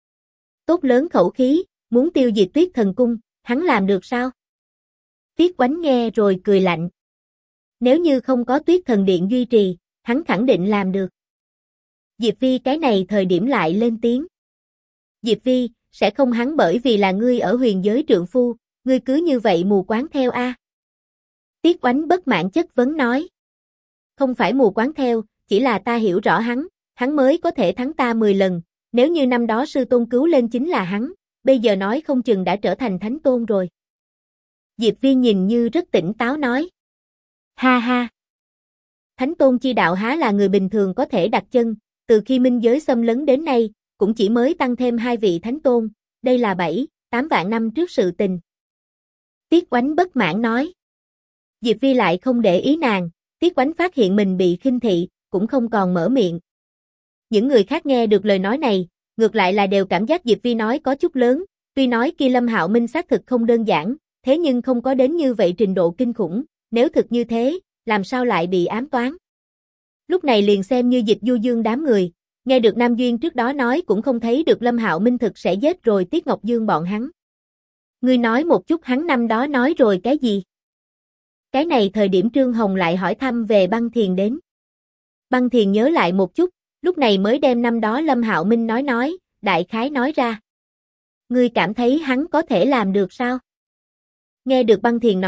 Tốt lớn khẩu khí, muốn tiêu diệt Tuyết Thần Cung, hắn làm được sao? Tiết Oánh nghe rồi cười lạnh. Nếu như không có Tuyết Thần Điện duy trì, hắn khẳng định làm được. Diệp Vi cái này thời điểm lại lên tiếng. Diệp Vi, sẽ không hắn bởi vì là ngươi ở huyền giới trượng phu, ngươi cứ như vậy mù quáng theo a? Tiết Oánh bất mãn chất vấn nói. Không phải mù quáng theo, chỉ là ta hiểu rõ hắn mới có thể thắng ta 10 lần, nếu như năm đó sư tôn cứu lên chính là hắn, bây giờ nói không chừng đã trở thành thánh tôn rồi. Diệp Vi nhìn như rất tỉnh táo nói. Ha ha. Thánh tôn chi đạo há là người bình thường có thể đặt chân, từ khi minh giới xâm lấn đến nay, cũng chỉ mới tăng thêm 2 vị thánh tôn, đây là 7-8 vạn năm trước sự tình. Tiết Oánh bất mãn nói. Diệp Vi lại không để ý nàng, Tiết Oánh phát hiện mình bị khinh thị, cũng không còn mở miệng. Những người khác nghe được lời nói này, ngược lại là đều cảm giác Diệp Vi nói có chút lớn, tuy nói kia Lâm Hạo Minh xác thực không đơn giản, thế nhưng không có đến như vậy trình độ kinh khủng, nếu thực như thế, làm sao lại bị ám toán. Lúc này liền xem như Dịch Du Dương đám người, nghe được Nam Duyên trước đó nói cũng không thấy được Lâm Hạo Minh thực sẽ giết rồi Tiết Ngọc Dương bọn hắn. Ngươi nói một chút hắn năm đó nói rồi cái gì? Cái này thời điểm Trương Hồng lại hỏi thăm về Băng Thiền đến. Băng Thiền nhớ lại một chút, lúc này mới đem năm đó Lâm Hạo Minh nói, đại khái nói ra. Ngươi cảm thấy hắn có thể làm được sao? Nghe được Băng Thiền nói,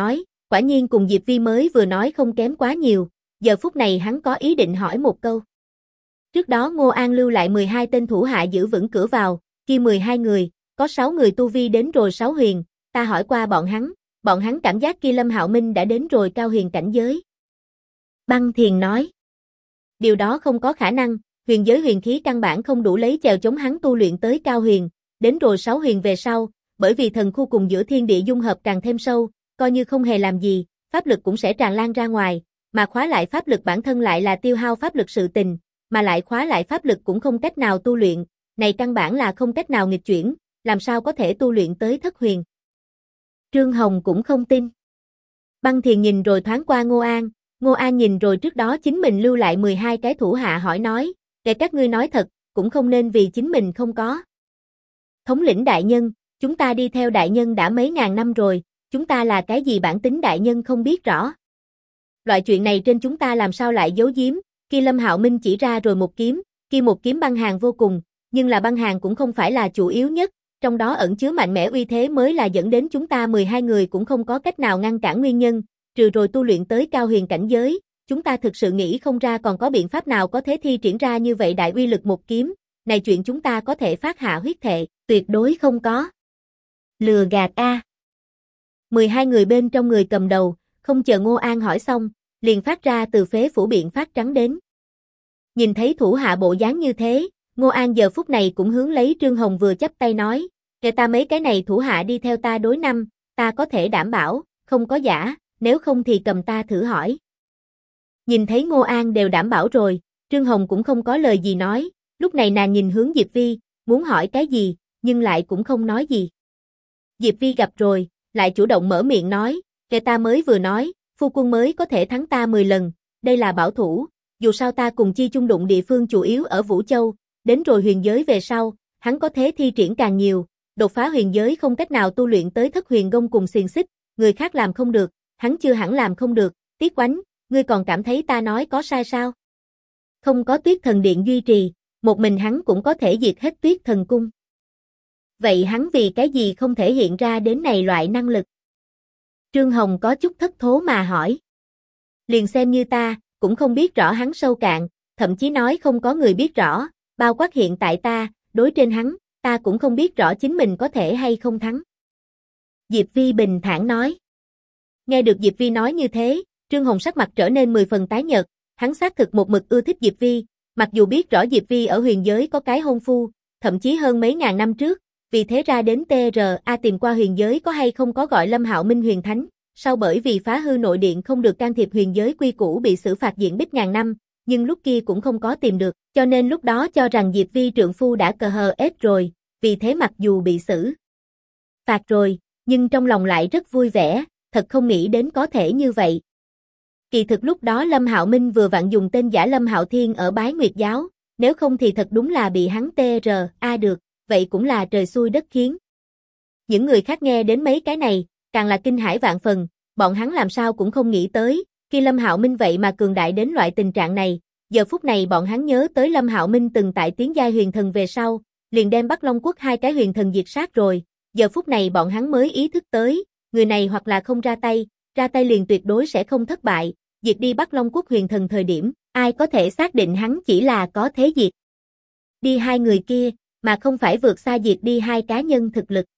Quả nhiên cùng Diệp Vi mới vừa nói không kém quá nhiều, giờ phút này hắn có ý định hỏi một câu. Trước đó Ngô An lưu lại 12 tên thủ hạ giữ vững cửa vào, kia 12 người, có 6 người tu vi đến rồi 6 huyền, ta hỏi qua bọn hắn cảm giác kia Lâm Hạo Minh đã đến rồi cao huyền cảnh giới. Băng Thiền nói. Điều đó không có khả năng, huyền giới huyền khí căn bản không đủ lấy chèo chống hắn tu luyện tới cao huyền, đến rồi 6 huyền về sau, bởi vì thần khu cùng giữa thiên địa dung hợp càng thêm sâu, coi như không hề làm gì, pháp lực cũng sẽ tràn lan ra ngoài, mà khóa lại pháp lực bản thân lại là tiêu hao pháp lực sự tình, mà lại khóa lại pháp lực cũng không cách nào tu luyện, này căn bản là không cách nào nghịch chuyển, làm sao có thể tu luyện tới thất huyền. Trương Hồng cũng không tin. Băng Thiền nhìn rồi thoáng qua Ngô An nhìn rồi trước đó chính mình lưu lại 12 cái thủ hạ hỏi nói, để các ngươi nói thật, cũng không nên vì chính mình không có. Thống lĩnh đại nhân, chúng ta đi theo đại nhân đã mấy ngàn năm rồi, chúng ta là cái gì bản tính đại nhân không biết rõ. Loại chuyện này trên chúng ta làm sao lại giấu giếm, kia Lâm Hạo Minh chỉ ra rồi một kiếm, kia một kiếm băng hàn vô cùng, nhưng là băng hàn cũng không phải là chủ yếu nhất, trong đó ẩn chứa mạnh mẽ uy thế mới là dẫn đến chúng ta 12 người cũng không có cách nào ngăn cản nguyên nhân, trừ rồi tu luyện tới cao huyền cảnh giới, chúng ta thực sự nghĩ không ra còn có biện pháp nào có thể thi triển ra như vậy đại uy lực một kiếm, này chuyện chúng ta có thể phát hạ huyết thệ, tuyệt đối không có. Lừa gạt a. 12 người bên trong người cầm đầu, không chờ Ngô An hỏi xong, liền phát ra từ phế phủ biện phát trắng đến. Nhìn thấy thủ hạ bộ dáng như thế, Ngô An giờ phút này cũng hướng lấy Trương Hồng vừa chắp tay nói, kể ta mấy cái này thủ hạ đi theo ta đối năm, ta có thể đảm bảo, không có giả, nếu không thì cầm ta thử hỏi. Nhìn thấy Ngô An đều đảm bảo rồi, Trương Hồng cũng không có lời gì nói, lúc này nàng nhìn hướng Diệp Vi, muốn hỏi cái gì, nhưng lại cũng không nói gì. Diệp Vi gặp rồi, lại chủ động mở miệng nói, kể ta mới vừa nói, phu quân mới có thể thắng ta 10 lần, đây là bảo thủ, dù sao ta cùng chi chung đụng địa phương chủ yếu ở Vũ Châu, đến rồi huyền giới về sau, hắn có thế thi triển càng nhiều, đột phá huyền giới không cách nào tu luyện tới thất huyền công cùng xiềng xích, người khác làm không được, hắn chưa hẳn làm không được, Tiết Oánh, ngươi còn cảm thấy ta nói có sai sao? Không có Tuyết Thần Điện duy trì, một mình hắn cũng có thể diệt hết Tuyết Thần Cung. Vậy hắn vì cái gì không thể hiện ra đến này loại năng lực? Trương Hồng có chút thất thố mà hỏi. Liền xem như ta, cũng không biết rõ hắn sâu cạn, thậm chí nói không có người biết rõ, bao quát hiện tại ta, đối trên hắn, ta cũng không biết rõ chính mình có thể hay không thắng. Diệp Vi bình thản nói. Nghe được Diệp Vi nói như thế, Trương Hồng sắc mặt trở nên 10 phần tái nhợt, hắn xác thực một mực ưa thích Diệp Vi, mặc dù biết rõ Diệp Vi ở huyền giới có cái hôn phu, thậm chí hơn mấy ngàn năm trước, vì thế ra đến TRA tìm qua huyền giới có hay không có gọi Lâm Hạo Minh huyền thánh, sau bởi vì phá hư nội điện không được can thiệp huyền giới quy củ bị xử phạt diện bích ngàn năm, nhưng lúc kia cũng không có tìm được, cho nên lúc đó cho rằng Diệp Vi trượng phu đã cờ hờ ết rồi, vì thế mặc dù bị xử phạt rồi, nhưng trong lòng lại rất vui vẻ, thật không nghĩ đến có thể như vậy. Kỳ thực lúc đó Lâm Hạo Minh vừa vặn dùng tên giả Lâm Hạo Thiên ở Bái Nguyệt Giáo, nếu không thì thật đúng là bị hắn TRA được, vậy cũng là trời xui đất khiến. Những người khác nghe đến mấy cái này, càng là kinh hãi vạn phần, bọn hắn làm sao cũng không nghĩ tới, khi Lâm Hạo Minh vậy mà cường đại đến loại tình trạng này, giờ phút này bọn hắn nhớ tới Lâm Hạo Minh từng tại tiến giai huyền thần về sau, liền đem Bắc Long Quốc hai cái huyền thần diệt sát rồi, giờ phút này bọn hắn mới ý thức tới, người này hoặc là không ra tay liền tuyệt đối sẽ không thất bại, diệt đi Bắc Long Quốc huyền thần thời điểm, ai có thể xác định hắn chỉ là có thế diệt đi hai người kia, mà không phải vượt xa diệt đi hai cá nhân thực lực.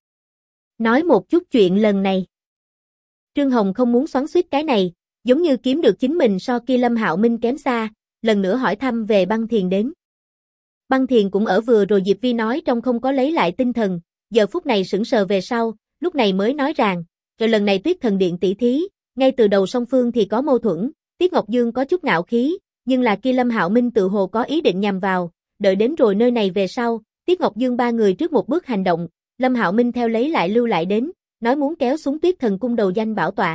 Nói một chút chuyện lần này. Trương Hồng không muốn xoắn xuýt cái này, giống như kiếm được chính mình so kia Lâm Hạo Minh kém xa, lần nữa hỏi thăm về Băng Thiền đến. Băng Thiền cũng ở vừa rồi Diệp Vi nói trong không có lấy lại tinh thần, giờ phút này sững sờ về sau, lúc này mới nói rằng, rồi lần này Tuyết Thần Điện tỷ thí, ngay từ đầu song phương thì có mâu thuẫn, Tiết Ngọc Dương có chút ngạo khí, nhưng là kia Lâm Hạo Minh tự hồ có ý định nhằm vào, đợi đến rồi nơi này về sau, Tiết Ngọc Dương ba người trước một bước hành động, Lâm Hạo Minh theo lấy lại lưu lại đến, nói muốn kéo xuống Tuyết Thần Cung đầu danh bảo tọa.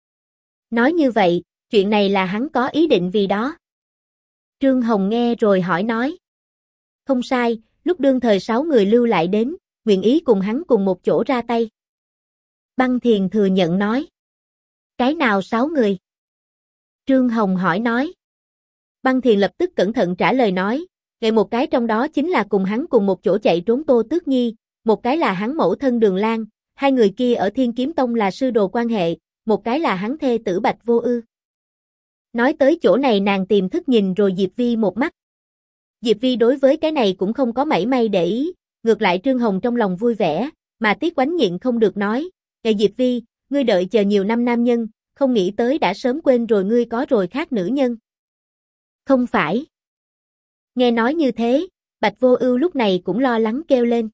Nói như vậy, chuyện này là hắn có ý định vì đó. Trương Hồng nghe rồi hỏi nói. Không sai, lúc đương thời 6 người lưu lại đến, nguyện ý cùng hắn cùng một chỗ ra tay. Băng Thiền thừa nhận nói. Cái nào 6 người? Trương Hồng hỏi nói. Băng Thiền lập tức cẩn thận trả lời nói, ngày một cái trong đó chính là cùng hắn cùng một chỗ chạy trốn Tô Tước Nhi, một cái là hắn mẫu thân Đường Lan, hai người kia ở Thiên Kiếm Tông là sư đồ quan hệ, một cái là hắn thê tử Bạch Vô Ưu. Nói tới chỗ này nàng tiềm thức nhìn rồi Diệp Vi một mắt. Diệp Vi đối với cái này cũng không có mảy may để ý, ngược lại Trương Hồng trong lòng vui vẻ, mà Tiết Oánh nhịn không được nói, Diệp Vi, ngươi đợi chờ nhiều năm nam nhân, không nghĩ tới đã sớm quên rồi ngươi có rồi khác nữ nhân. Không phải. Nghe nói như thế, Bạch Vô Ưu lúc này cũng lo lắng kêu lên.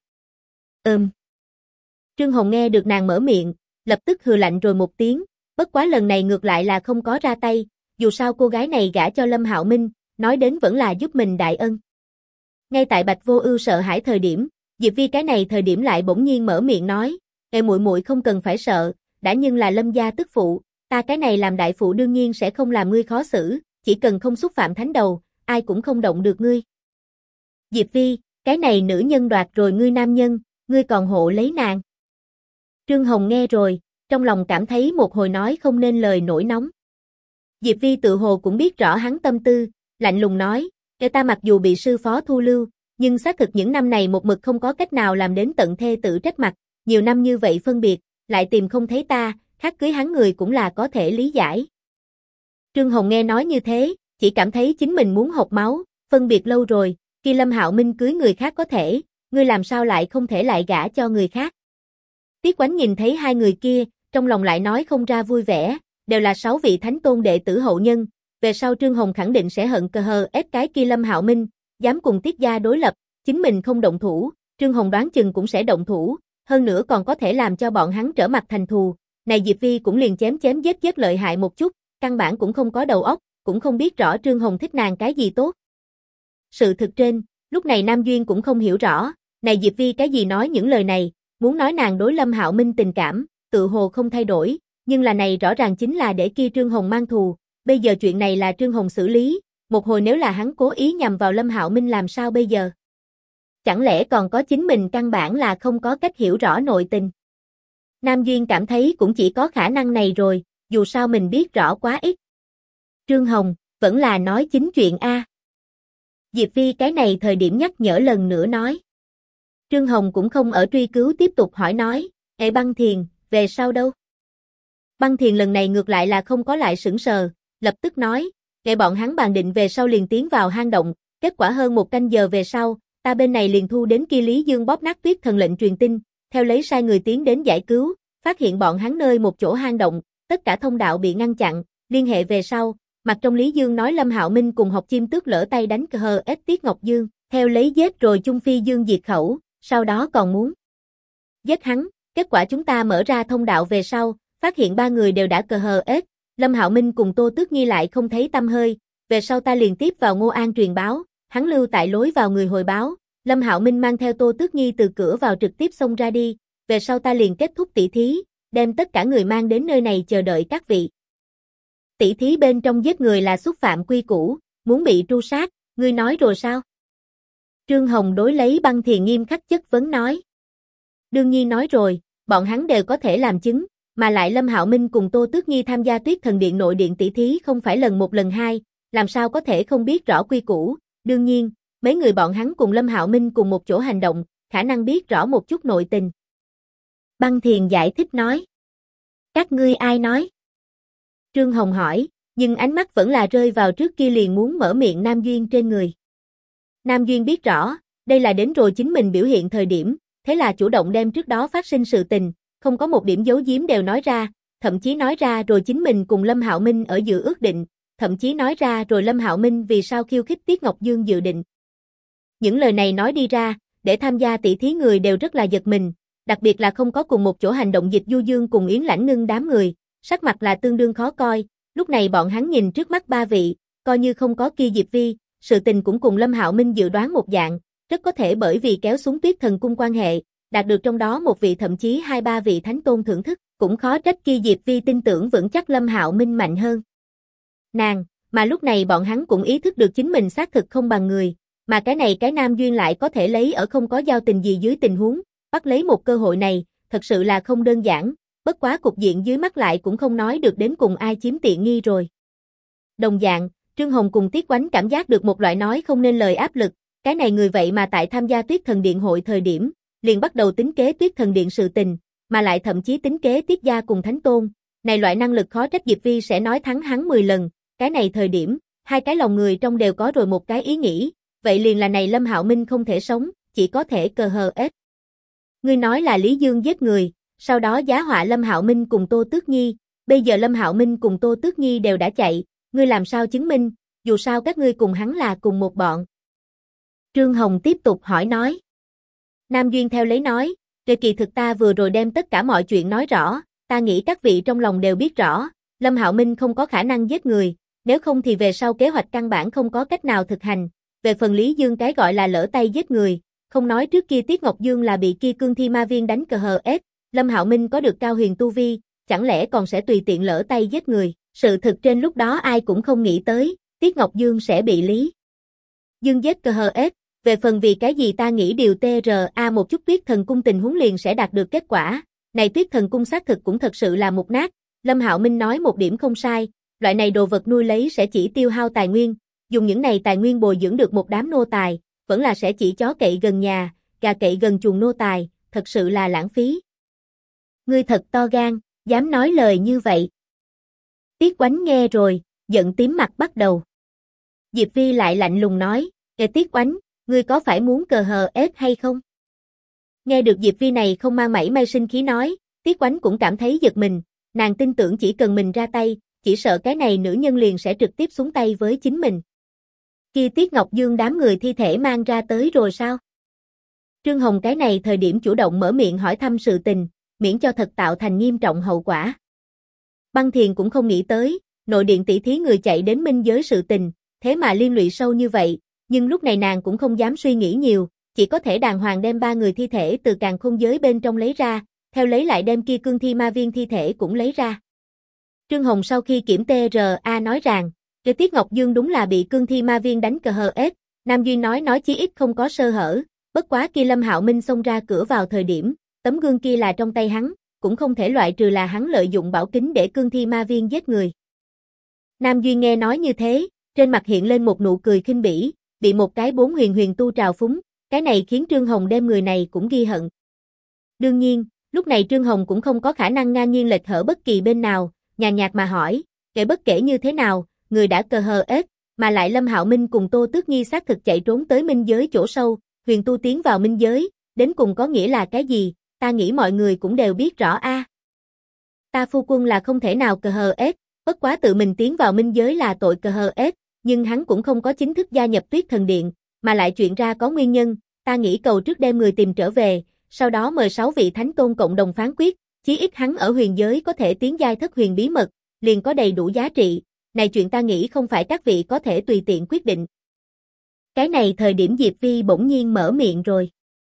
Trương Hồng nghe được nàng mở miệng, lập tức hừ lạnh rồi một tiếng, bất quá lần này ngược lại là không có ra tay, dù sao cô gái này gả cho Lâm Hạo Minh, nói đến vẫn là giúp mình đại ân. Ngay tại Bạch Vô Ưu sợ hãi thời điểm, Diệp Vi cái này thời điểm lại bỗng nhiên mở miệng nói, muội muội không cần phải sợ, đã nhưng là Lâm gia tức phụ, ta cái này làm đại phụ đương nhiên sẽ không làm ngươi khó xử, chỉ cần không xúc phạm thánh đầu, ai cũng không động được ngươi. Diệp Vi, cái này nữ nhân đoạt rồi ngươi nam nhân, ngươi còn hộ lấy nàng. Trương Hồng nghe rồi, trong lòng cảm thấy một hồi nói không nên lời nổi nóng. Diệp Vi tự hồ cũng biết rõ hắn tâm tư, lạnh lùng nói, ta mặc dù bị sư phó thu lưu, nhưng xác thực những năm này một mực không có cách nào làm đến tận thê tử trách mặt, nhiều năm như vậy phân biệt, lại tìm không thấy ta, khác cưới hắn người cũng là có thể lý giải. Trương Hồng nghe nói như thế, chỉ cảm thấy chính mình muốn hộc máu, phân biệt lâu rồi, khi Lâm Hạo Minh cưới người khác có thể, ngươi làm sao lại không thể lại gả cho người khác. Tiết Oánh nhìn thấy hai người kia, trong lòng lại nói không ra vui vẻ, đều là 6 vị thánh tôn đệ tử hậu nhân, về sau Trương Hồng khẳng định sẽ hận cờ hờ ép cái kia Lâm Hạo Minh, dám cùng Tiết gia đối lập, chính mình không động thủ, Trương Hồng đoán chừng cũng sẽ động thủ, hơn nữa còn có thể làm cho bọn hắn trở mặt thành thù. Này Diệp Vi cũng liền chém giết lợi hại một chút, căn bản cũng không có đầu óc, cũng không biết rõ Trương Hồng thích nàng cái gì tốt. Sự thực trên, lúc này Nam Duyên cũng không hiểu rõ, này Diệp Vi cái gì nói những lời này, muốn nói nàng đối Lâm Hạo Minh tình cảm, tự hồ không thay đổi, nhưng là này rõ ràng chính là để kia Trương Hồng mang thù, bây giờ chuyện này là Trương Hồng xử lý, một hồi nếu là hắn cố ý nhằm vào Lâm Hạo Minh làm sao bây giờ? Chẳng lẽ còn có chính mình căn bản là không có cách hiểu rõ nội tình? Nam Duyên cảm thấy cũng chỉ có khả năng này rồi, dù sao mình biết rõ quá ít. Trương Hồng, vẫn là nói chính chuyện a. Diệp Vi cái này thời điểm nhắc nhở lần nữa nói. Trương Hồng cũng không ở truy cứu tiếp tục hỏi nói, Băng Thiền, về sau đâu? Băng Thiền lần này ngược lại là không có lại sững sờ, lập tức nói, bọn hắn bàn định về sau liền tiến vào hang động, kết quả hơn 1 canh giờ về sau, ta bên này liền thu đến kia Lý Dương bóp nát Tuyết Thần lệnh truyền tin, theo lấy sai người tiến đến giải cứu, phát hiện bọn hắn nơi một chỗ hang động, tất cả thông đạo bị ngăn chặn, liên hệ về sau, mặt trong Lý Dương nói Lâm Hạo Minh cùng Học Chim Tước lỡ tay đánh cờ hờ ép Tiết Ngọc Dương, theo lấy giết rồi Chung Phi Dương diệt khẩu, sau đó còn muốn giết hắn, kết quả chúng ta mở ra thông đạo về sau, phát hiện 3 người đều đã cờ hờ ép, Lâm Hạo Minh cùng Tô Tước Nhi lại không thấy tăm hơi, về sau ta liền tiếp vào Ngô An truyền báo, hắn lưu tại lối vào người hồi báo, Lâm Hạo Minh mang theo Tô Tước Nhi từ cửa vào trực tiếp xông ra đi, về sau ta liền kết thúc tỷ thí, đem tất cả người mang đến nơi này chờ đợi các vị. Tỷ thí bên trong giết người là xúc phạm quy củ, muốn bị tru sát, ngươi nói rồi sao? Trương Hồng đối lấy Băng Thiền nghiêm khắc chất vấn nói. Đương nhiên nói rồi, bọn hắn đều có thể làm chứng, mà lại Lâm Hạo Minh cùng Tô Tước Nhi tham gia Tuyết Thần Điện nội điện tỷ thí không phải lần 1 lần 2, làm sao có thể không biết rõ quy củ, đương nhiên, mấy người bọn hắn cùng Lâm Hạo Minh cùng một chỗ hành động, khả năng biết rõ một chút nội tình. Băng Thiền giải thích nói. Các ngươi ai nói? Trương Hồng hỏi, nhưng ánh mắt vẫn là rơi vào trước kia liền muốn mở miệng Nam Duyên trên người. Nam Duyên biết rõ, đây là đến rồi chính mình biểu hiện thời điểm, thế là chủ động đem trước đó phát sinh sự tình, không có một điểm giấu giếm đều nói ra, thậm chí nói ra rồi chính mình cùng Lâm Hạo Minh ở giữa ước định, thậm chí nói ra rồi Lâm Hạo Minh vì sao khiêu khích Tiết Ngọc Dương dự định. Những lời này nói đi ra, để tham gia tỷ thí người đều rất là giật mình, đặc biệt là không có cùng một chỗ hành động Dịch Du Dương cùng Yến Lãnh Ngưng đám người, sắc mặt là tương đương khó coi, lúc này bọn hắn nhìn trước mắt 3 vị, coi như không có kia Diệp Vi, sự tình cũng cùng Lâm Hạo Minh dự đoán một dạng, rất có thể bởi vì kéo xuống Tuyết Thần cung quan hệ, đạt được trong đó một vị thậm chí 2-3 vị thánh tôn thưởng thức, cũng khó trách kia Diệp Vi tin tưởng vững chắc Lâm Hạo Minh mạnh hơn nàng, mà lúc này bọn hắn cũng ý thức được chính mình xác thực không bằng người, mà cái này cái Nam Duyên lại có thể lấy ở không có giao tình gì dưới tình huống, bắt lấy một cơ hội này, thật sự là không đơn giản, bất quá cục diện dưới mắt lại cũng không nói được đến cùng ai chiếm tiện nghi rồi. Đồng dạng, Trương Hồng cùng Tiết Oánh cảm giác được một loại nói không nên lời áp lực, cái này người vậy mà tại tham gia Tuyết Thần Điện hội thời điểm, liền bắt đầu tính kế Tuyết Thần Điện sự tình, mà lại thậm chí tính kế Tiết gia cùng Thánh Tôn, này loại năng lực khó trách Diệp Vi sẽ nói thắng hắn 10 lần, cái này thời điểm, hai cái lòng người trong đều có rồi một cái ý nghĩ, vậy liền là này Lâm Hạo Minh không thể sống, chỉ có thể cờ hờ ết. Ngươi nói là Lý Dương giết người, sau đó giá họa Lâm Hạo Minh cùng Tô Tước Nhi, bây giờ Lâm Hạo Minh cùng Tô Tước Nhi đều đã chạy, ngươi làm sao chứng minh, dù sao các ngươi cùng hắn là cùng một bọn. Trương Hồng tiếp tục hỏi nói. Nam Duyên theo lấy nói, kỳ thực ta vừa rồi đem tất cả mọi chuyện nói rõ, ta nghĩ các vị trong lòng đều biết rõ, Lâm Hạo Minh không có khả năng giết người, nếu không thì về sau kế hoạch căn bản không có cách nào thực hành, về phần Lý Dương cái gọi là lỡ tay giết người, không nói trước kia Tiết Ngọc Dương là bị kia cương thi ma viên đánh cờ hờ ép, Lâm Hạo Minh có được cao huyền tu vi, chẳng lẽ còn sẽ tùy tiện lỡ tay giết người, sự thực trên lúc đó ai cũng không nghĩ tới, Tiết Ngọc Dương sẽ bị Lý Dương giết cờ hờ ép, về phần vì cái gì ta nghĩ điều TRA một chút Tuyết Thần Cung tình huống liền sẽ đạt được kết quả, này Tuyết Thần Cung xác thực cũng thật sự là mục nát, Lâm Hạo Minh nói một điểm không sai, loại này đồ vật nuôi lấy sẽ chỉ tiêu hao tài nguyên, dùng những này tài nguyên bồi dưỡng được một đám nô tài, vẫn là sẽ chỉ chó cậy gần nhà, gà cậy gần chuồng nô tài, thật sự là lãng phí. Ngươi thật to gan, dám nói lời như vậy. Tiết Oánh nghe rồi, giận tím mặt bắt đầu. Diệp Vi lại lạnh lùng nói, Tiết Oánh, ngươi có phải muốn cờ hờ ép hay không? Nghe được Diệp Vi này không mang mảy may sinh khí nói, Tiết Oánh cũng cảm thấy giật mình, nàng tin tưởng chỉ cần mình ra tay, chỉ sợ cái này nữ nhân liền sẽ trực tiếp xuống tay với chính mình. Khi Tiết Ngọc Dương đám người thi thể mang ra tới rồi sao? Trương Hồng cái này thời điểm chủ động mở miệng hỏi thăm sự tình, miễn cho thật tạo thành nghiêm trọng hậu quả. Băng Thiền cũng không nghĩ tới, nội điện tỷ thí người chạy đến minh giới sự tình, thế mà liên lụy sâu như vậy, nhưng lúc này nàng cũng không dám suy nghĩ nhiều, chỉ có thể đàng hoàng đem 3 người thi thể từ càn khôn giới bên trong lấy ra, theo lấy lại đem kia cương thi ma viên thi thể cũng lấy ra. Trương Hồng sau khi kiểm TRA nói rằng, cái Tiết Ngọc Dương đúng là bị cương thi ma viên đánh cờ hờ ép, Nam Duyên nói chí ít không có sơ hở, bất quá kia Lâm Hạo Minh xông ra cửa vào thời điểm, tấm gương kia là trong tay hắn, cũng không thể loại trừ là hắn lợi dụng bảo kính để cương thi ma viên giết người. Nam Duyên nghe nói như thế, trên mặt hiện lên một nụ cười khinh bỉ, bị một cái 4 huyền huyền tu trào phúng, cái này khiến Trương Hồng đem người này cũng ghi hận. Đương nhiên, lúc này Trương Hồng cũng không có khả năng ngang nhiên lệch hở bất kỳ bên nào, nhàn nhạt mà hỏi, kể bất kể như thế nào, người đã cờ hờ ết, mà lại Lâm Hạo Minh cùng Tô Tước Nhi xác thực chạy trốn tới minh giới chỗ sâu, huyền tu tiến vào minh giới, đến cùng có nghĩa là cái gì, ta nghĩ mọi người cũng đều biết rõ a. Ta phu quân là không thể nào cờ hờ ết, bất quá tự mình tiến vào minh giới là tội cờ hờ ết, nhưng hắn cũng không có chính thức gia nhập Tuyết Thần Điện, mà lại chuyện ra có nguyên nhân, ta nghĩ cầu trước đem người tìm trở về, sau đó mời 6 vị thánh tôn cộng đồng phán quyết, chí ít hắn ở huyền giới có thể tiến giai thất huyền bí mật, liền có đầy đủ giá trị, này chuyện ta nghĩ không phải các vị có thể tùy tiện quyết định. Cái này thời điểm Diệp Vi bỗng nhiên mở miệng rồi.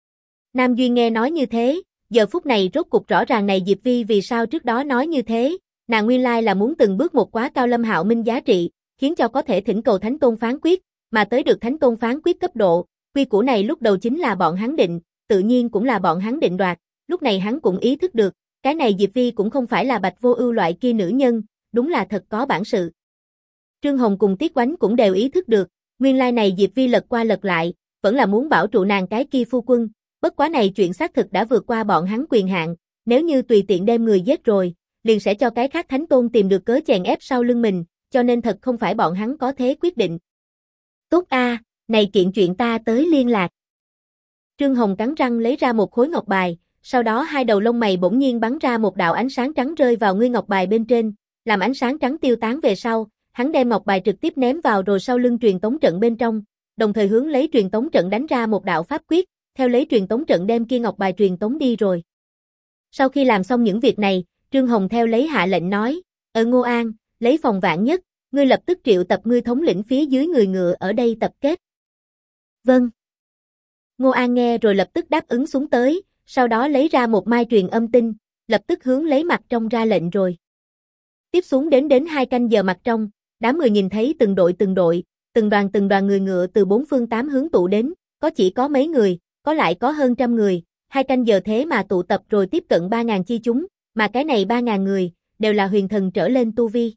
Nam Duyên nghe nói như thế, giờ phút này rốt cục rõ ràng này Diệp Vi vì sao trước đó nói như thế, nàng nguyên lai là muốn từng bước một quá cao Lâm Hạo Minh giá trị, khiến cho có thể thỉnh cầu Thánh Tôn phán quyết, mà tới được Thánh Tôn phán quyết cấp độ, quy củ này lúc đầu chính là bọn hắn định, tự nhiên cũng là bọn hắn định đoạt, lúc này hắn cũng ý thức được, cái này Diệp Vi cũng không phải là Bạch Vô Ưu loại kia nữ nhân, đúng là thật có bản sự. Trương Hồng cùng Tiết Oánh cũng đều ý thức được, nguyên lai này Diệp Vi lật qua lật lại, vẫn là muốn bảo trụ nàng cái kia phu quân, bất quá này chuyện xác thực đã vượt qua bọn hắn quyền hạn, nếu như tùy tiện đem người giết rồi, liền sẽ cho cái khác Thánh Tôn tìm được cớ chèn ép sau lưng mình, cho nên thật không phải bọn hắn có thế quyết định. Tốt a, này kiện chuyện ta tới liên lạc. Trương Hồng cắn răng lấy ra một khối ngọc bài, sau đó hai đầu lông mày bỗng nhiên bắn ra một đạo ánh sáng trắng rơi vào ngươi ngọc bài bên trên, làm ánh sáng trắng tiêu tán về sau, hắn đem ngọc bài trực tiếp ném vào rồi sau lưng truyền tống trận bên trong, đồng thời hướng lấy truyền tống trận đánh ra một đạo pháp quyết, theo lấy truyền tống trận đem kia ngọc bài truyền tống đi rồi. Sau khi làm xong những việc này, Trương Hồng theo lấy hạ lệnh nói, Ngô An, lấy phòng vạn nhất, ngươi lập tức triệu tập ngươi thống lĩnh phía dưới người ngựa ở đây tập kết. Vâng. Ngô An nghe rồi lập tức đáp ứng xuống tới, sau đó lấy ra một mai truyền âm tinh, lập tức hướng lấy mặt trong ra lệnh rồi. Tiếp xuống đến 2 canh giờ mặt trong, đám người nhìn thấy từng đội, từng đoàn người ngựa từ 4 phương 8 hướng tụ đến, có chỉ có mấy người, có lại có hơn trăm người, 2 canh giờ thế mà tụ tập rồi tiếp cận 3.000 chi chúng, mà cái này 3.000 người, đều là huyền thần trở lên tu vi.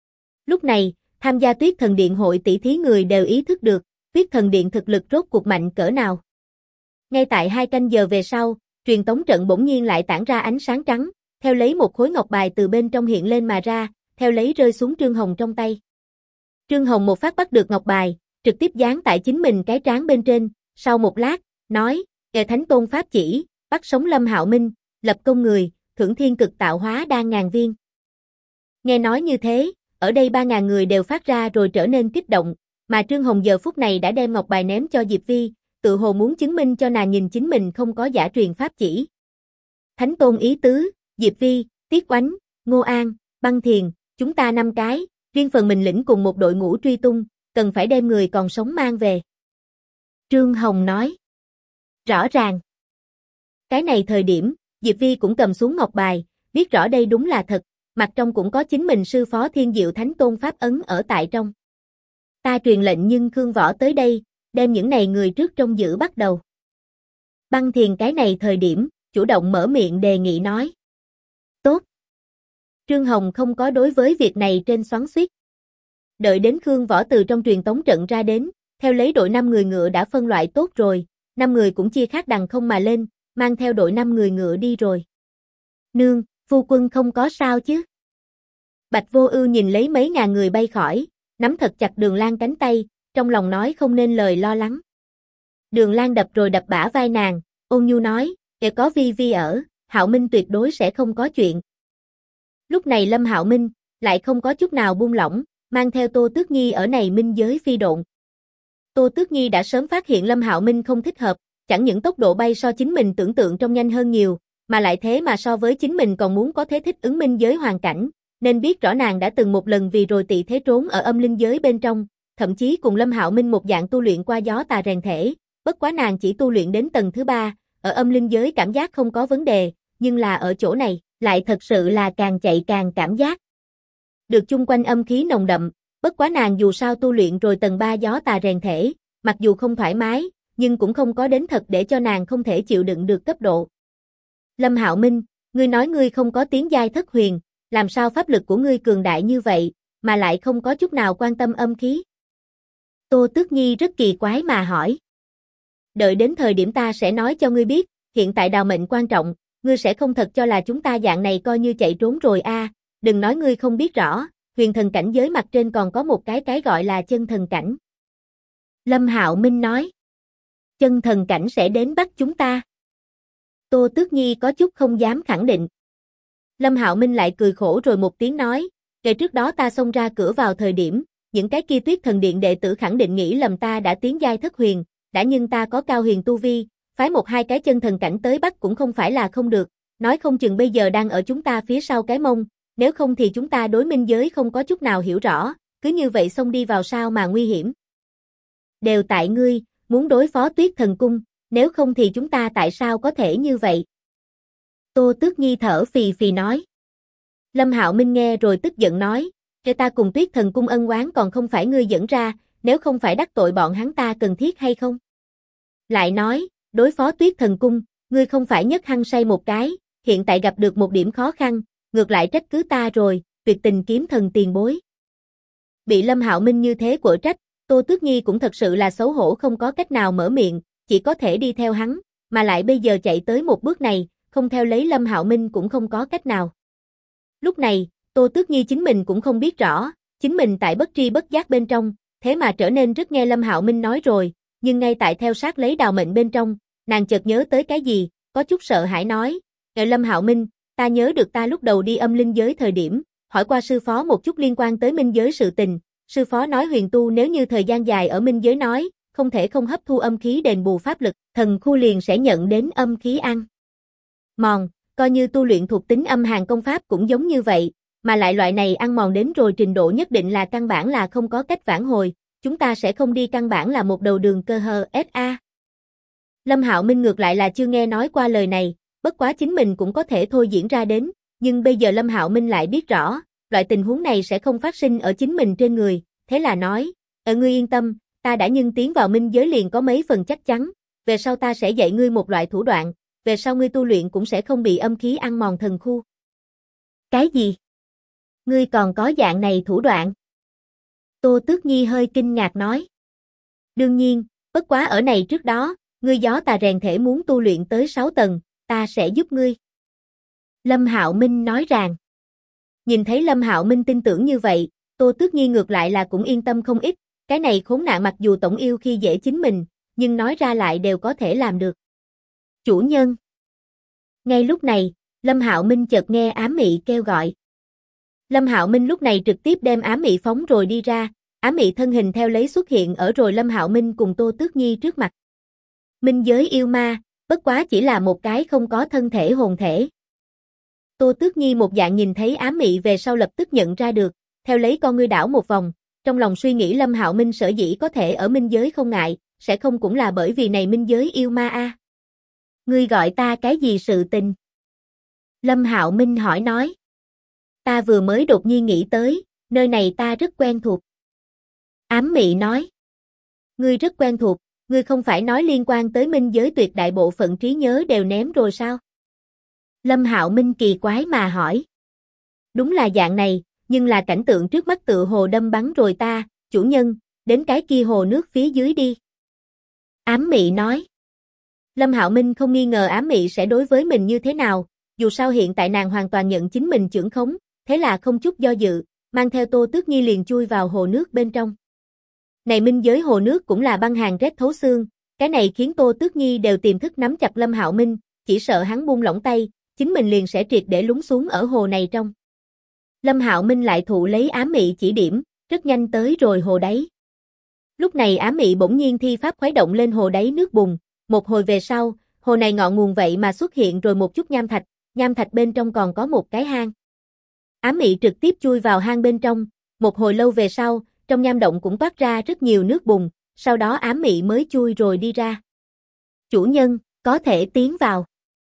Lúc này, tham gia Tuyết Thần Điện hội tỷ thí người đều ý thức được, Tuyết Thần Điện thực lực rốt cuộc mạnh cỡ nào. Ngay tại 2 canh giờ về sau, truyền tống trận bỗng nhiên lại tản ra ánh sáng trắng, theo lấy một khối ngọc bài từ bên trong hiện lên mà ra, theo lấy rơi xuống Trương Hồng trong tay. Trương Hồng một phát bắt được ngọc bài, trực tiếp dán tại chính mình cái trán bên trên, sau một lát, nói, Thánh Tôn pháp chỉ, bắt sống Lâm Hạo Minh, lập công người, thưởng thiên cực tạo hóa đan ngàn viên. Nghe nói như thế, ở đây 3.000 người đều phát ra rồi trở nên kích động, mà Trương Hồng giờ phút này đã đem ngọc bài ném cho Diệp Vi, tự hồ muốn chứng minh cho nàng nhìn chính mình không có giả truyền pháp chỉ. Thánh Tôn ý tứ, Diệp Vi, Tiết Oánh, Ngô An, Băng Thiền, chúng ta 5 cái, riêng phần mình lĩnh cùng một đội ngũ truy tung, cần phải đem người còn sống mang về. Trương Hồng nói. Rõ ràng. Cái này thời điểm, Diệp Vi cũng cầm xuống ngọc bài, biết rõ đây đúng là thật, mặt trong cũng có chính mình sư phó Thiên Diệu Thánh Tôn pháp ấn ở tại trong. Ta truyền lệnh nhưng Khương Võ tới đây, đem những này người trước trông giữ bắt đầu. Băng Thiền cái này thời điểm, chủ động mở miệng đề nghị nói. Tốt. Trương Hồng không có đối với việc này trên xoắn xuýt. Đợi đến Khương Võ từ trong truyền tống trận ra đến, theo lấy đội 5 người ngựa đã phân loại tốt rồi, 5 người cũng chia khác đằng không mà lên, mang theo đội 5 người ngựa đi rồi. Nương, phu quân không có sao chứ? Bạch Vô Ưu nhìn lấy mấy ngàn người bay khỏi, nắm thật chặt Đường Lan cánh tay, trong lòng nói không nên lời lo lắng. Đường Lan đập rồi đập bả vai nàng, ôn nhu nói, "Kể có Vi Vi ở, Hạo Minh tuyệt đối sẽ không có chuyện." Lúc này Lâm Hạo Minh lại không có chút nào buông lỏng, mang theo Tô Tước Nhi ở này minh giới phi độn. Tô Tước Nhi đã sớm phát hiện Lâm Hạo Minh không thích hợp, chẳng những tốc độ bay so chính mình tưởng tượng trong nhanh hơn nhiều, mà lại thế mà so với chính mình còn muốn có thế thích ứng minh giới hoàn cảnh, nên biết rõ nàng đã từng một lần vì rồi tị thế trốn ở âm linh giới bên trong, thậm chí cùng Lâm Hạo Minh một dạng tu luyện qua gió tà rèn thể, bất quá nàng chỉ tu luyện đến tầng thứ 3, ở âm linh giới cảm giác không có vấn đề, nhưng là ở chỗ này, lại thật sự là càng chạy càng cảm giác được chung quanh âm khí nồng đậm, bất quá nàng dù sao tu luyện rồi tầng 3 gió tà rèn thể, mặc dù không thoải mái, nhưng cũng không có đến thật để cho nàng không thể chịu đựng được cấp độ. Lâm Hạo Minh, ngươi nói ngươi không có tiến giai thất huyền, làm sao pháp lực của ngươi cường đại như vậy, mà lại không có chút nào quan tâm âm khí? Tô Tước Nhi rất kỳ quái mà hỏi. Đợi đến thời điểm ta sẽ nói cho ngươi biết, hiện tại đào mệnh quan trọng, ngươi sẽ không thật cho là chúng ta dạng này coi như chạy trốn rồi a, đừng nói ngươi không biết rõ, huyền thần cảnh giới mặt trên còn có một cái gọi là chân thần cảnh. Lâm Hạo Minh nói. Chân thần cảnh sẽ đến bắt chúng ta. Tô Tước Nhi có chút không dám khẳng định. Lâm Hạo Minh lại cười khổ rồi một tiếng nói, ngày trước đó ta xông ra cửa vào thời điểm, những cái kia Tuyết Thần Điện đệ tử khẳng định nghĩ lầm ta đã tiến giai thất huyền, đã nhưng ta có cao huyền tu vi, phái 1-2 cái chân thần cảnh tới bắt cũng không phải là không được, nói không chừng bây giờ đang ở chúng ta phía sau cái mông, nếu không thì chúng ta đối minh giới không có chút nào hiểu rõ, cứ như vậy xông đi vào sao mà nguy hiểm. Đều tại ngươi, muốn đối phó Tuyết Thần Cung, nếu không thì chúng ta tại sao có thể như vậy? Tô Tước Nhi thở phì phì nói. Lâm Hạo Minh nghe rồi tức giận nói, cho ta cùng Tuyết Thần Cung ân oán còn không phải ngươi dẫn ra, nếu không phải đắc tội bọn hắn ta cần thiết hay không? Lại nói, đối phó Tuyết Thần Cung, ngươi không phải nhất hăng say một cái, hiện tại gặp được một điểm khó khăn, ngược lại trách cứ ta rồi, tuyệt tình kiếm thần tiền bối. Bị Lâm Hạo Minh như thế quở trách, Tô Tước Nhi cũng thật sự là xấu hổ không có cách nào mở miệng, chỉ có thể đi theo hắn, mà lại bây giờ chạy tới một bước này, không theo lấy Lâm Hạo Minh cũng không có cách nào. Lúc này, Tô Tước Nhi chính mình cũng không biết rõ, chính mình tại bất tri bất giác bên trong, thế mà trở nên rất nghe Lâm Hạo Minh nói rồi, nhưng ngay tại theo sát lấy đào mệnh bên trong, nàng chợt nhớ tới cái gì, có chút sợ hãi nói, Lâm Hạo Minh, ta nhớ được ta lúc đầu đi âm linh giới thời điểm, hỏi qua sư phó một chút liên quan tới minh giới sự tình, sư phó nói huyền tu nếu như thời gian dài ở minh giới nói, không thể không hấp thu âm khí đền bù pháp lực, thần khu liền sẽ nhận đến âm khí ăn mòn, coi như tu luyện thuộc tính âm hàn công pháp cũng giống như vậy, mà lại loại này ăn mòn đến rồi trình độ nhất định là căn bản là không có cách vãn hồi, chúng ta sẽ không đi căn bản là một đầu đường cơ hờ SA. Lâm Hạo Minh ngược lại là chưa nghe nói qua lời này, bất quá chính mình cũng có thể thôi diễn ra đến, nhưng bây giờ Lâm Hạo Minh lại biết rõ, loại tình huống này sẽ không phát sinh ở chính mình trên người, thế là nói, ngươi yên tâm, ta đã nhưng tiến vào minh giới liền có mấy phần chắc chắn, về sau ta sẽ dạy ngươi một loại thủ đoạn, về sau ngươi tu luyện cũng sẽ không bị âm khí ăn mòn thần khu. Cái gì? Ngươi còn có dạng này thủ đoạn? Tô Tước Nhi hơi kinh ngạc nói. Đương nhiên, bất quá ở này trước đó, ngươi gió tà rèn thể muốn tu luyện tới 6 tầng, ta sẽ giúp ngươi. Lâm Hạo Minh nói rằng. Nhìn thấy Lâm Hạo Minh tin tưởng như vậy, Tô Tước Nhi ngược lại là cũng yên tâm không ít, cái này khốn nạn mặc dù tổng yêu khi dễ chính mình, nhưng nói ra lại đều có thể làm được. Chủ nhân. Ngay lúc này, Lâm Hạo Minh chợt nghe Ám Mị kêu gọi. Lâm Hạo Minh lúc này trực tiếp đem Ám Mị phóng rồi đi ra, Ám Mị thân hình theo lấy xuất hiện ở rồi Lâm Hạo Minh cùng Tô Tước Nhi trước mặt. Minh giới yêu ma, bất quá chỉ là một cái không có thân thể hồn thể. Tô Tước Nhi một dạng nhìn thấy Ám Mị về sau lập tức nhận ra được, theo lấy con ngươi đảo một vòng, trong lòng suy nghĩ Lâm Hạo Minh sở dĩ có thể ở minh giới không ngại, sẽ không cũng là bởi vì này minh giới yêu ma a. Ngươi gọi ta cái gì sự tình? Lâm Hạo Minh hỏi nói. Ta vừa mới đột nhiên nghĩ tới, nơi này ta rất quen thuộc. Ám Mị nói. Ngươi rất quen thuộc, ngươi không phải nói liên quan tới minh giới tuyệt đại bộ phận trí nhớ đều ném rồi sao? Lâm Hạo Minh kỳ quái mà hỏi. Đúng là dạng này, nhưng là cảnh tượng trước mắt tựa hồ đâm bắn rồi ta, chủ nhân, đến cái kia hồ nước phía dưới đi. Ám Mị nói. Lâm Hạo Minh không nghi ngờ Ám Mị sẽ đối với mình như thế nào, dù sao hiện tại nàng hoàn toàn nhận chính mình chưởng khống, thế là không chút do dự, mang theo Tô Tước Nhi liền chui vào hồ nước bên trong. Này minh giới hồ nước cũng là băng hàn rét thấu xương, cái này khiến Tô Tước Nhi đều tiềm thức nắm chặt Lâm Hạo Minh, chỉ sợ hắn buông lỏng tay, chính mình liền sẽ triệt để lún xuống ở hồ này trong. Lâm Hạo Minh lại thụ lấy Ám Mị chỉ điểm, rất nhanh tới rồi hồ đáy. Lúc này Ám Mị bỗng nhiên thi pháp khuấy động lên hồ đáy nước bùn, một hồi về sau, hồ này ngọn nguồn vậy mà xuất hiện rồi một chút nham thạch bên trong còn có một cái hang. Ám Mị trực tiếp chui vào hang bên trong, một hồi lâu về sau, trong nham động cũng toát ra rất nhiều nước bùn, sau đó Ám Mị mới chui rồi đi ra. Chủ nhân, có thể tiến vào.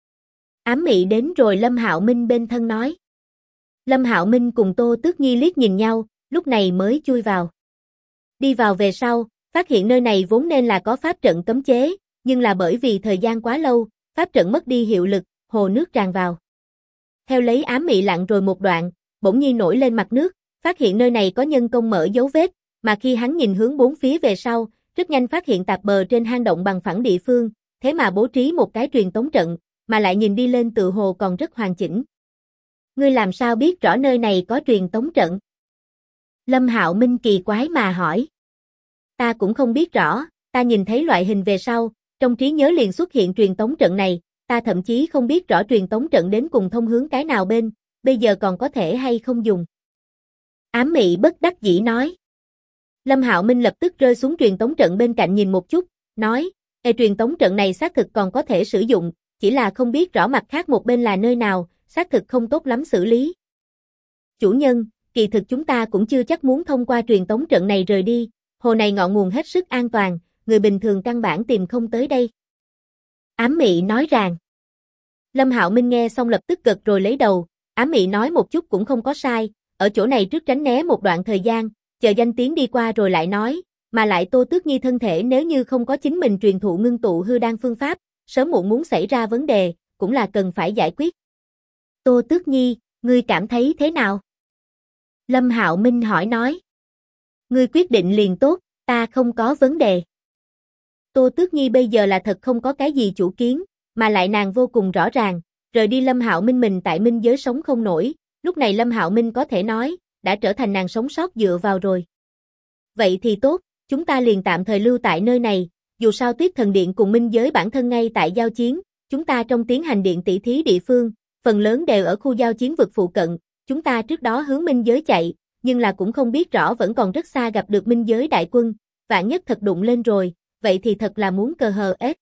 Ám Mị đến rồi Lâm Hạo Minh bên thân nói. Lâm Hạo Minh cùng Tô Tước Nhi liếc nhìn nhau, lúc này mới chui vào. Đi vào về sau, phát hiện nơi này vốn nên là có pháp trận cấm chế, nhưng là bởi vì thời gian quá lâu, pháp trận mất đi hiệu lực, hồ nước tràn vào. Theo lấy Ám Mị lặn rồi một đoạn, bỗng nhiên nổi lên mặt nước, phát hiện nơi này có nhân công mở dấu vết, mà khi hắn nhìn hướng bốn phía về sau, rất nhanh phát hiện tạp bờ trên hang động bằng phẳng địa phương, thế mà bố trí một cái truyền tống trận, mà lại nhìn đi lên tự hồ còn rất hoàn chỉnh. Ngươi làm sao biết rõ nơi này có truyền tống trận? Lâm Hạo Minh kỳ quái mà hỏi. Ta cũng không biết rõ, ta nhìn thấy loại hình về sau, trong trí nhớ liền xuất hiện truyền tống trận này, ta thậm chí không biết rõ truyền tống trận đến cùng thông hướng cái nào bên, bây giờ còn có thể hay không dùng. Ám Mị bất đắc dĩ nói. Lâm Hạo Minh lập tức rơi xuống truyền tống trận bên cạnh nhìn một chút, nói, truyền tống trận này xác thực còn có thể sử dụng, chỉ là không biết rõ mặt khác một bên là nơi nào, xác thực không tốt lắm xử lý. Chủ nhân, kỳ thực chúng ta cũng chưa chắc muốn thông qua truyền tống trận này rời đi, hồ này ngọn nguồn hết sức an toàn, người bình thường căn bản tìm không tới đây. Ám Mị nói rằng. Lâm Hạo Minh nghe xong lập tức gật rồi lấy đầu, Ám Mị nói một chút cũng không có sai, ở chỗ này trước tránh né một đoạn thời gian, chờ danh tiếng đi qua rồi lại nói, mà lại Tô Tước Nhi thân thể nếu như không có chính mình truyền thụ ngưng tụ hư đan phương pháp, sớm muộn muốn xảy ra vấn đề, cũng là cần phải giải quyết. Tô Tước Nhi, ngươi cảm thấy thế nào? Lâm Hạo Minh hỏi nói. Ngươi quyết định liền tốt, ta không có vấn đề. Tô Tước Nhi bây giờ là thật không có cái gì chủ kiến, mà lại nàng vô cùng rõ ràng, rời đi Lâm Hạo Minh mình tại minh giới sống không nổi, lúc này Lâm Hạo Minh có thể nói, đã trở thành nàng sống sót dựa vào rồi. Vậy thì tốt, chúng ta liền tạm thời lưu tại nơi này, dù sao Tuyết Thần Điện cùng minh giới bản thân ngay tại giao chiến, chúng ta trong tiến hành điện tỷ thí địa phương, phần lớn đều ở khu giao chiến vực phụ cận, chúng ta trước đó hướng minh giới chạy, nhưng là cũng không biết rõ vẫn còn rất xa gặp được minh giới đại quân, vạn nhất thật đụng lên rồi, vậy thì thật là muốn cờ hờ ết.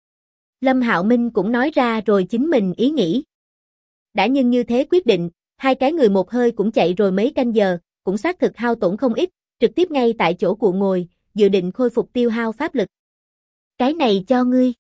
Lâm Hạo Minh cũng nói ra rồi chính mình ý nghĩ. Đã nhưng như thế quyết định, hai cái người một hơi cũng chạy rồi mấy canh giờ, cũng xác thực hao tổn không ít, trực tiếp ngay tại chỗ cụ ngồi, dự định khôi phục tiêu hao pháp lực. Cái này cho ngươi.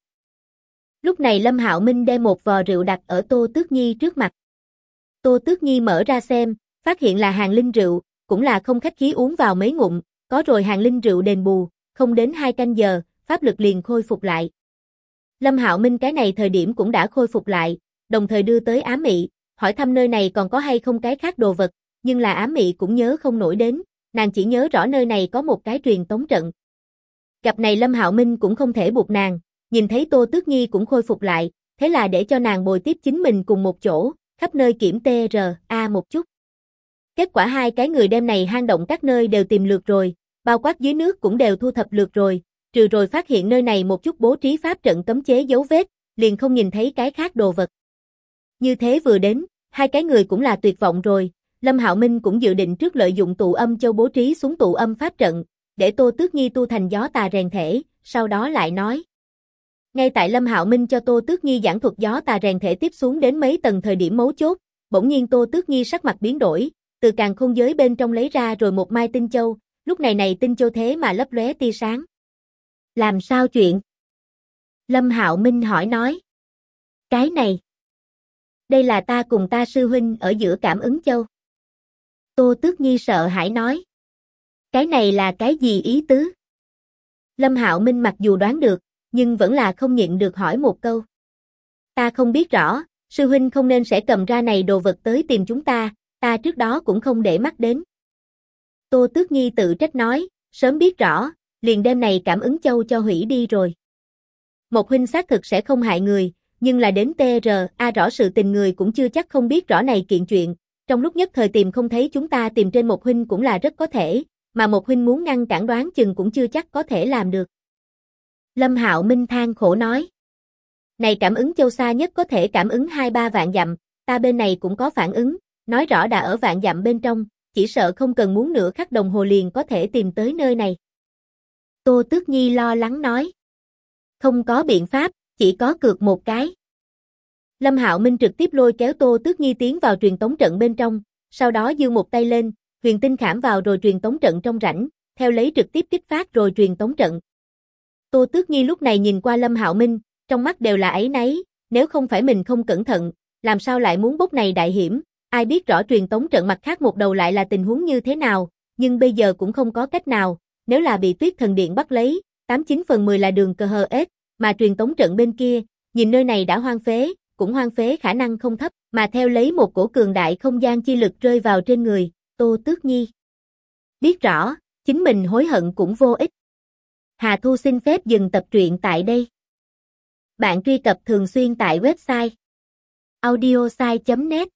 Lúc này Lâm Hạo Minh đem một vò rượu đặt ở Tô Tước Nhi trước mặt. Tô Tước Nhi mở ra xem, phát hiện là hàng linh rượu, cũng là không khách khí uống vào mấy ngụm, có rồi hàng linh rượu đền bù, không đến 2 canh giờ, pháp lực liền khôi phục lại. Lâm Hạo Minh cái này thời điểm cũng đã khôi phục lại, đồng thời đưa tới Ám Mị, hỏi thăm nơi này còn có hay không cái khác đồ vật, nhưng là Ám Mị cũng nhớ không nổi đến, nàng chỉ nhớ rõ nơi này có một cái truyền tống trận. Gặp này Lâm Hạo Minh cũng không thể buộc nàng, nhìn thấy Tô Tước Nhi cũng khôi phục lại, thế là để cho nàng bồi tiếp chính mình cùng một chỗ, khắp nơi kiểm TRA một chút. Kết quả hai cái người đem này hang động các nơi đều tìm lượt rồi, bao quát dưới nước cũng đều thu thập lượt rồi, trừ rồi phát hiện nơi này một chút bố trí pháp trận cấm chế dấu vết, liền không nhìn thấy cái khác đồ vật. Như thế vừa đến, hai cái người cũng là tuyệt vọng rồi, Lâm Hạo Minh cũng dự định trước lợi dụng tụ âm châu bố trí xuống tụ âm pháp trận, để Tô Tước Nhi tu thành gió tà rèn thể, sau đó lại nói. Ngay tại Lâm Hạo Minh cho Tô Tước Nhi giảng thuật gió tà rèn thể tiếp xuống đến mấy tầng thời điểm mấu chốt, bỗng nhiên Tô Tước Nhi sắc mặt biến đổi, từ càn khôn giới bên trong lấy ra rồi một mai tinh châu, lúc này tinh châu thế mà lấp lóe tia sáng. Làm sao chuyện? Lâm Hạo Minh hỏi nói. Cái này. Đây là ta cùng ta sư huynh ở giữa cảm ứng châu. Tô Tước Nhi sợ hãi nói. Cái này là cái gì ý tứ? Lâm Hạo Minh mặc dù đoán được, nhưng vẫn là không nhịn được hỏi một câu. Ta không biết rõ, sư huynh không nên sẽ cầm ra này đồ vật tới tìm chúng ta trước đó cũng không để mắt đến. Tô Tước Nhi tự trách nói, sớm biết rõ, liền đem này cảm ứng châu cho hủy đi rồi. Một huynh xác thực sẽ không hại người, nhưng là đến TRA rõ sự tình người cũng chưa chắc không biết rõ này kiện chuyện, trong lúc nhất thời tìm không thấy chúng ta tìm trên một huynh cũng là rất có thể, mà một huynh muốn ngăn cản đoán chừng cũng chưa chắc có thể làm được. Lâm Hạo Minh than khổ nói. Này cảm ứng châu xa nhất có thể cảm ứng 2-3 vạn dặm, ta bên này cũng có phản ứng, nói rõ đã ở vạn dặm bên trong, chỉ sợ không cần muốn nửa khắc đồng hồ liền có thể tìm tới nơi này. Tô Tước Nhi lo lắng nói. Không có biện pháp, chỉ có cược một cái. Lâm Hạo Minh trực tiếp lôi kéo Tô Tước Nhi tiến vào truyền tống trận bên trong, sau đó giơ một tay lên, huyền tinh khảm vào rồi truyền tống trận trong rãnh, theo lấy trực tiếp kích phát rồi truyền tống trận. Tô Tước Nhi lúc này nhìn qua Lâm Hạo Minh, trong mắt đều là áy náy, nếu không phải mình không cẩn thận, làm sao lại muốn bốc này đại hiểm, ai biết rõ truyền tống trận mặt khác một đầu lại là tình huống như thế nào, nhưng bây giờ cũng không có cách nào, nếu là bị Tuyết Thần Điện bắt lấy, 89 phần 10 là đường cờ hờ ết, mà truyền tống trận bên kia, nhìn nơi này đã hoang phế, cũng hoang phế khả năng không thấp, mà theo lấy một cổ cường đại không gian chi lực rơi vào trên người, Tô Tước Nhi. Biết rõ, chính mình hối hận cũng vô ích. Hà Thu xin phép dừng tập truyện tại đây. Bạn truy cập thường xuyên tại website audiosai.net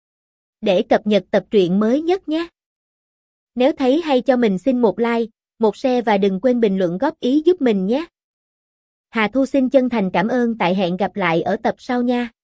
để cập nhật tập truyện mới nhất nhé. Nếu thấy hay cho mình xin một like, một share và đừng quên bình luận góp ý giúp mình nhé. Hà Thu xin chân thành cảm ơn, tại hẹn gặp lại ở tập sau nha.